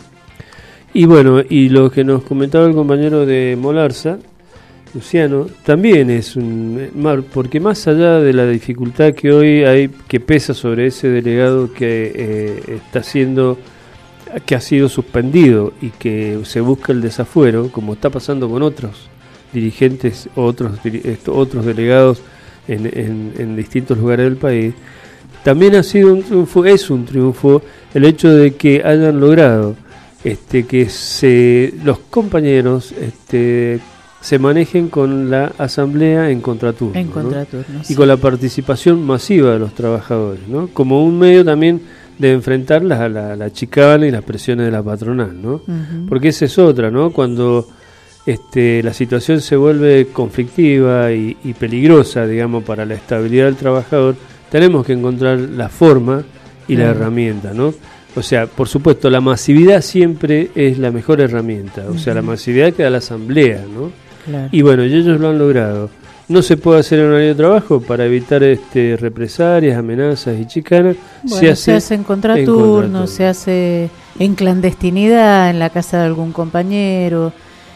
Y bueno, y lo que nos comentaba el compañero de Molarza, Luciano, también es un mar, porque más allá de la dificultad que hoy hay, que pesa sobre ese delegado que eh, está siendo, que ha sido suspendido y que se busca el desafuero, como está pasando con otros dirigentes, otros otros delegados en, en, en distintos lugares del país, también ha sido un triunfo, es un triunfo el hecho de que hayan logrado este que se los compañeros este se manejen con la asamblea en contraturno, en contraturno, ¿no? Sí. Y con la participación masiva de los trabajadores, ¿no? Como un medio también de enfrentar la, la, la chicana y las presiones de la patronal, ¿no? Uh-huh. Porque esa es otra, ¿no? Cuando este, la situación se vuelve conflictiva y, y peligrosa, digamos, para la estabilidad del trabajador, tenemos que encontrar la forma y uh-huh. la herramienta, ¿no? O sea, por supuesto, la masividad siempre es la mejor herramienta, o uh-huh. sea, la masividad que da la asamblea, ¿no? Claro. Y bueno, y ellos lo han logrado. No se puede hacer en horario de trabajo para evitar este represalias, amenazas y chicanas. Bueno, se, hace se hace en contraturno, en contraturno, se hace en clandestinidad, en la casa de algún compañero,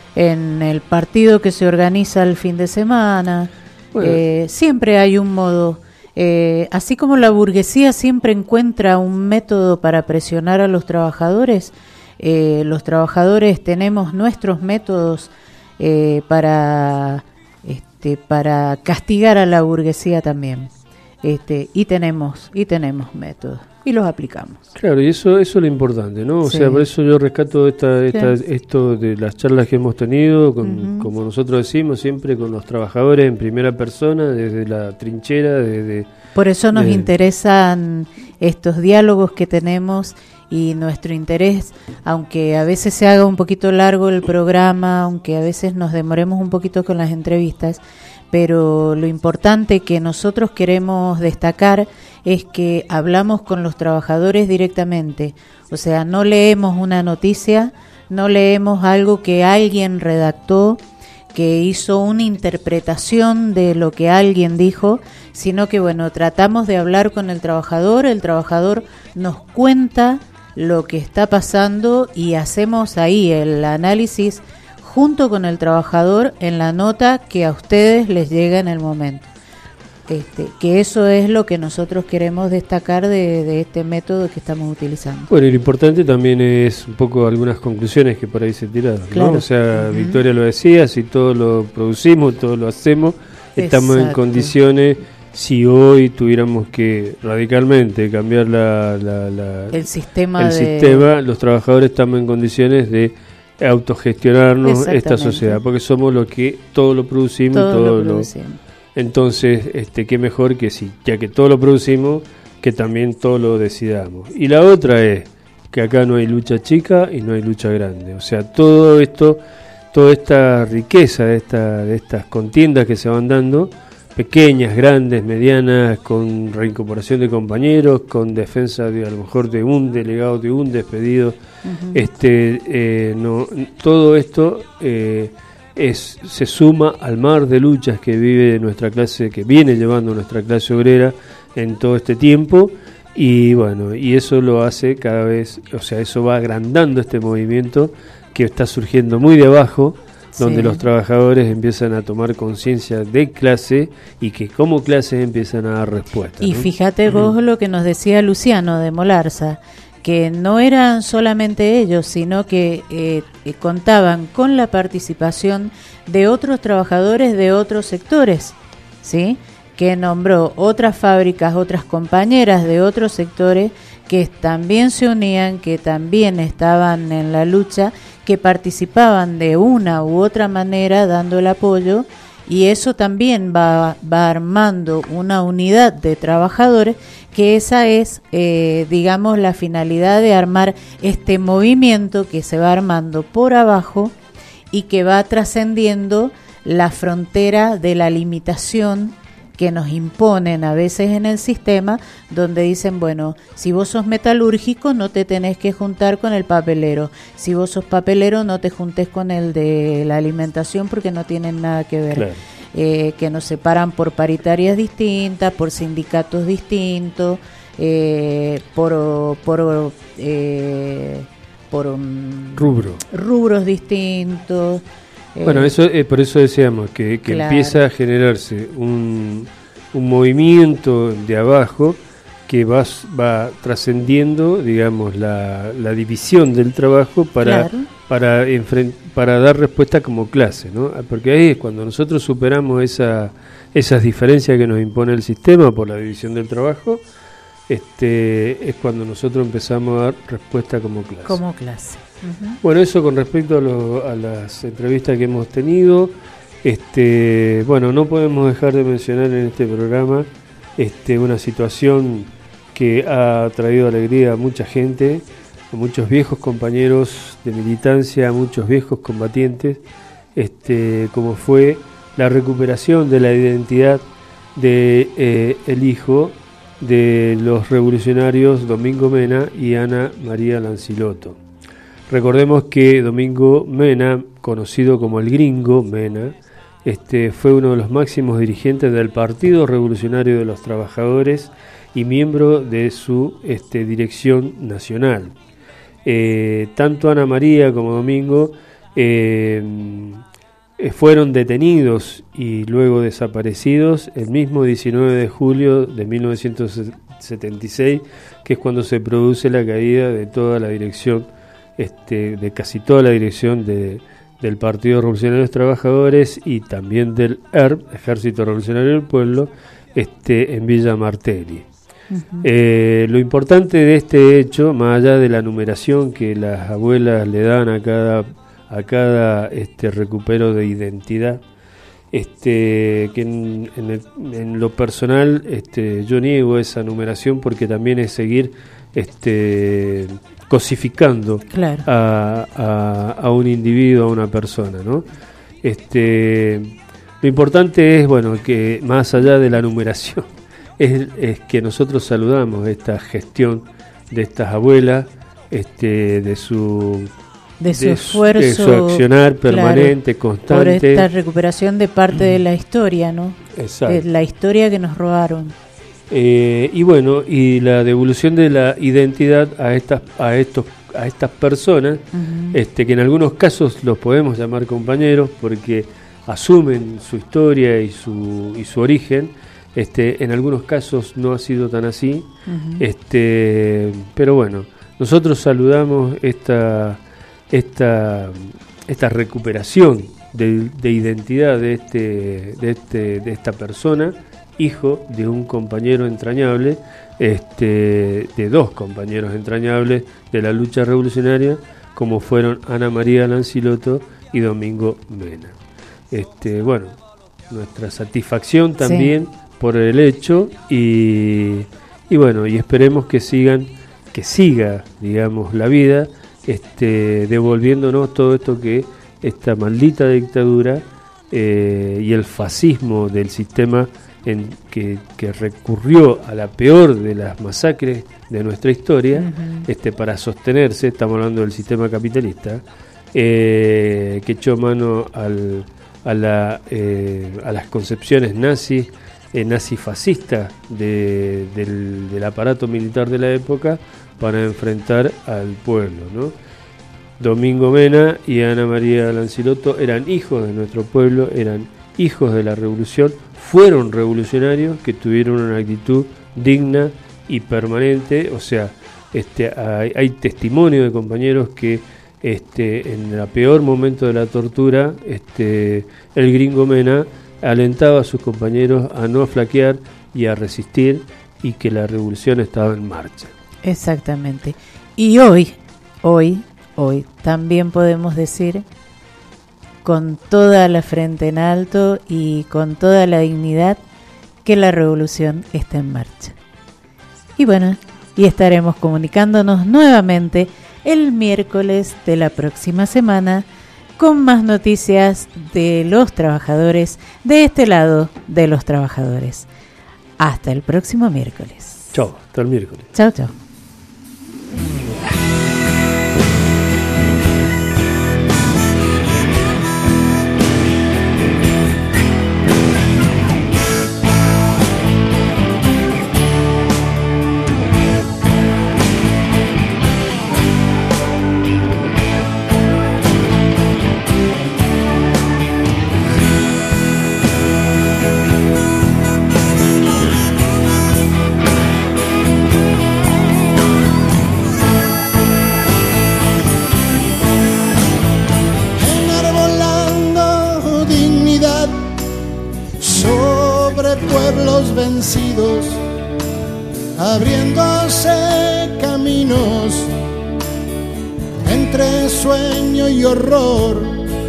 en el partido que se organiza el fin de semana. Bueno. Eh, siempre hay un modo. Eh, así como la burguesía siempre encuentra un método para presionar a los trabajadores, eh, los trabajadores tenemos nuestros métodos eh, para... Este, para castigar a la burguesía también, este, y tenemos y tenemos métodos y los aplicamos. Claro, y eso eso es lo importante, ¿no? O sí. sea, por eso yo rescato esta, esta sí. esto de las charlas que hemos tenido, con, uh-huh. como nosotros decimos siempre, con los trabajadores en primera persona, desde la trinchera, desde. Por eso nos desde... interesan estos diálogos que tenemos. Y nuestro interés, aunque a veces se haga un poquito largo el programa, aunque a veces nos demoremos un poquito con las entrevistas, pero lo importante que nosotros queremos destacar es que hablamos con los trabajadores directamente. O sea, no leemos una noticia, no leemos algo que alguien redactó, que hizo una interpretación de lo que alguien dijo, sino que, bueno, tratamos de hablar con el trabajador, el trabajador nos cuenta lo que está pasando y hacemos ahí el análisis junto con el trabajador en la nota que a ustedes les llega en el momento. Este, que eso es lo que nosotros queremos destacar de, de este método que estamos utilizando. Bueno, y lo importante también es un poco algunas conclusiones que por ahí se tiraron, claro. ¿no? O sea, uh-huh. Victoria lo decía, si todo lo producimos, todo lo hacemos, estamos Exacto. en condiciones. Si hoy tuviéramos que radicalmente cambiar la, la, la el sistema, el de... sistema, los trabajadores estamos en condiciones de autogestionarnos esta sociedad, porque somos los que todo lo producimos todo y todo lo, producimos. lo entonces, este, qué mejor que si, ya que todo lo producimos, que también todo lo decidamos. Y la otra es que acá no hay lucha chica y no hay lucha grande. O sea, todo esto, toda esta riqueza de esta, de estas contiendas que se van dando, pequeñas, grandes, medianas, con reincorporación de compañeros, con defensa de a lo mejor de un delegado, de un despedido, uh-huh. este, eh, no, todo esto eh, es se suma al mar de luchas que vive nuestra clase, que viene llevando nuestra clase obrera en todo este tiempo, y bueno, y eso lo hace cada vez, o sea, eso va agrandando este movimiento que está surgiendo muy de abajo, donde sí. los trabajadores empiezan a tomar conciencia de clase y que como clases empiezan a dar respuesta. Y ¿no? fíjate vos uh-huh. lo que nos decía Luciano de Molarza, que no eran solamente ellos, sino que eh, eh, contaban con la participación de otros trabajadores de otros sectores, ¿sí? Que nombró otras fábricas, otras compañeras de otros sectores que también se unían, que también estaban en la lucha, que participaban de una u otra manera dando el apoyo, y eso también va, va armando una unidad de trabajadores, que esa es, eh, digamos, la finalidad de armar este movimiento que se va armando por abajo y que va trascendiendo la frontera de la limitación que nos imponen a veces en el sistema, donde dicen, bueno, si vos sos metalúrgico no te tenés que juntar con el papelero, si vos sos papelero no te juntes con el de la alimentación porque no tienen nada que ver. Claro. Eh, que nos separan por paritarias distintas, por sindicatos distintos, eh, por por eh, por um, rubro rubros distintos. Bueno, eso eh, por eso decíamos que, que claro. empieza a generarse un, un movimiento de abajo que va, va trascendiendo, digamos, la, la división del trabajo para, claro. para, enfrent- para dar respuesta como clase, ¿no? Porque ahí es cuando nosotros superamos esa, esas diferencias que nos impone el sistema por la división del trabajo, este, es cuando nosotros empezamos a dar respuesta como clase. Como clase. Uh-huh. Bueno, eso con respecto a, lo, a las entrevistas que hemos tenido. Este, bueno, no podemos dejar de mencionar en este programa este, una situación que ha traído alegría a mucha gente, a muchos viejos compañeros de militancia, a muchos viejos combatientes, este, como fue la recuperación de la identidad de eh, el hijo de los revolucionarios Domingo Mena y Ana María Lancilotto. Recordemos que Domingo Mena, conocido como el Gringo Mena, este, fue uno de los máximos dirigentes del Partido Revolucionario de los Trabajadores y miembro de su este, dirección nacional. Eh, tanto Ana María como Domingo eh, fueron detenidos y luego desaparecidos el mismo diecinueve de julio de mil novecientos setenta y seis, que es cuando se produce la caída de toda la dirección Este, de casi toda la dirección de, del Partido Revolucionario de los Trabajadores y también del E R P, Ejército Revolucionario del Pueblo, este, en Villa Martelli. Uh-huh. Eh, lo importante de este hecho, más allá de la numeración que las abuelas le dan a cada, a cada este, recupero de identidad, este, que en, en, el, en lo personal este, yo niego esa numeración porque también es seguir este cosificando claro. a, a, a un individuo, a una persona, ¿no? Este, lo importante es, bueno, que más allá de la numeración, es, es que nosotros saludamos esta gestión de estas abuelas, este, de su de su de esfuerzo, de su accionar permanente, claro, constante, por esta recuperación de parte de la historia, ¿no? Exacto. De la historia que nos robaron. Eh, y bueno, y la devolución de la identidad a estas a estos a estas personas, uh-huh. este, que en algunos casos los podemos llamar compañeros porque asumen su historia y su y su origen. Este, en algunos casos no ha sido tan así, uh-huh. este, pero bueno, nosotros saludamos esta esta esta recuperación de, de identidad de este de este de esta persona, hijo de un compañero entrañable, este, de dos compañeros entrañables de la lucha revolucionaria, como fueron Ana María Lancilotto y Domingo Mena. Este, bueno, nuestra satisfacción también sí. por el hecho y, y bueno, y esperemos que sigan, que siga, digamos, la vida, este, devolviéndonos todo esto que esta maldita dictadura eh, y el fascismo del sistema en que, que recurrió a la peor de las masacres de nuestra historia, uh-huh. este, para sostenerse, estamos hablando del sistema capitalista, eh, que echó mano al, a, la, eh, a las concepciones nazis, eh, nazifascistas de, del, del aparato militar de la época para enfrentar al pueblo, ¿no? Domingo Mena y Ana María Lancilotto eran hijos de nuestro pueblo, eran hijos de la revolución, fueron revolucionarios que tuvieron una actitud digna y permanente, o sea, este, hay, hay testimonio de compañeros que este, en el peor momento de la tortura, este, el Gringo Mena alentaba a sus compañeros a no flaquear y a resistir, y que la revolución estaba en marcha. Exactamente. Y hoy, hoy, hoy también podemos decir con toda la frente en alto y con toda la dignidad que la revolución está en marcha. Y bueno, y estaremos comunicándonos nuevamente el miércoles de la próxima semana con más noticias de los trabajadores de este lado de los trabajadores. Hasta el próximo miércoles. Chao, hasta el miércoles. Chao, chao. Vencidos, abriéndose caminos entre sueño y horror,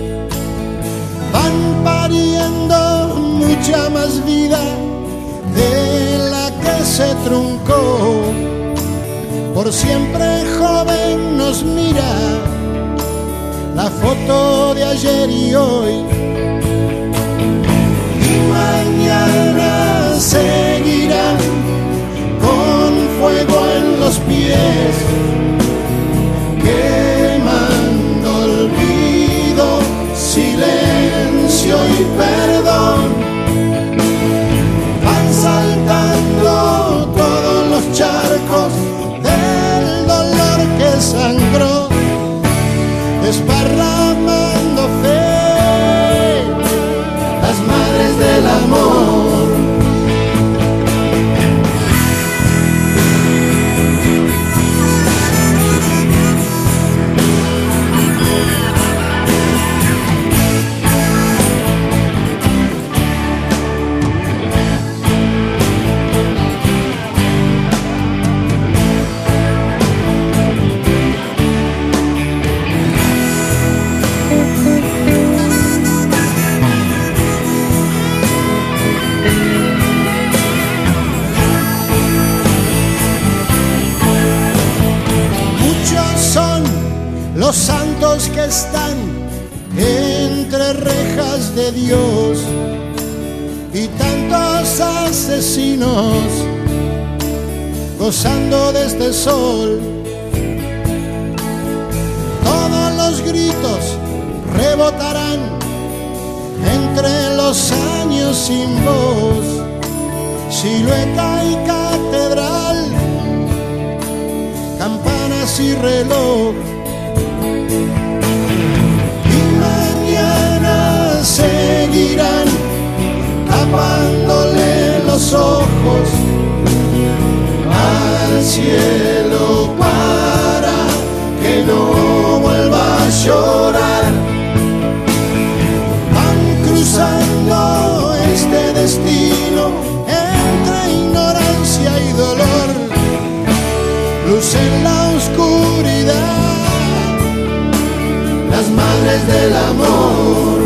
van pariendo mucha más vida de la que se truncó. Por siempre joven nos mira la foto de ayer y hoy, y mañana seguirán con fuego en los pies, quemando olvido, silencio y perdón. Van saltando todos los charcos del dolor que sangró, desparramando fe, las madres del amor. Los santos que están entre rejas de Dios y tantos asesinos gozando de este sol. Todos los gritos rebotarán entre los años sin voz, silueta y catedral, campanas y reloj. Seguirán tapándole los ojos al cielo para que no vuelva a llorar. Van cruzando este destino entre ignorancia y dolor, luz en la oscuridad, las madres del amor.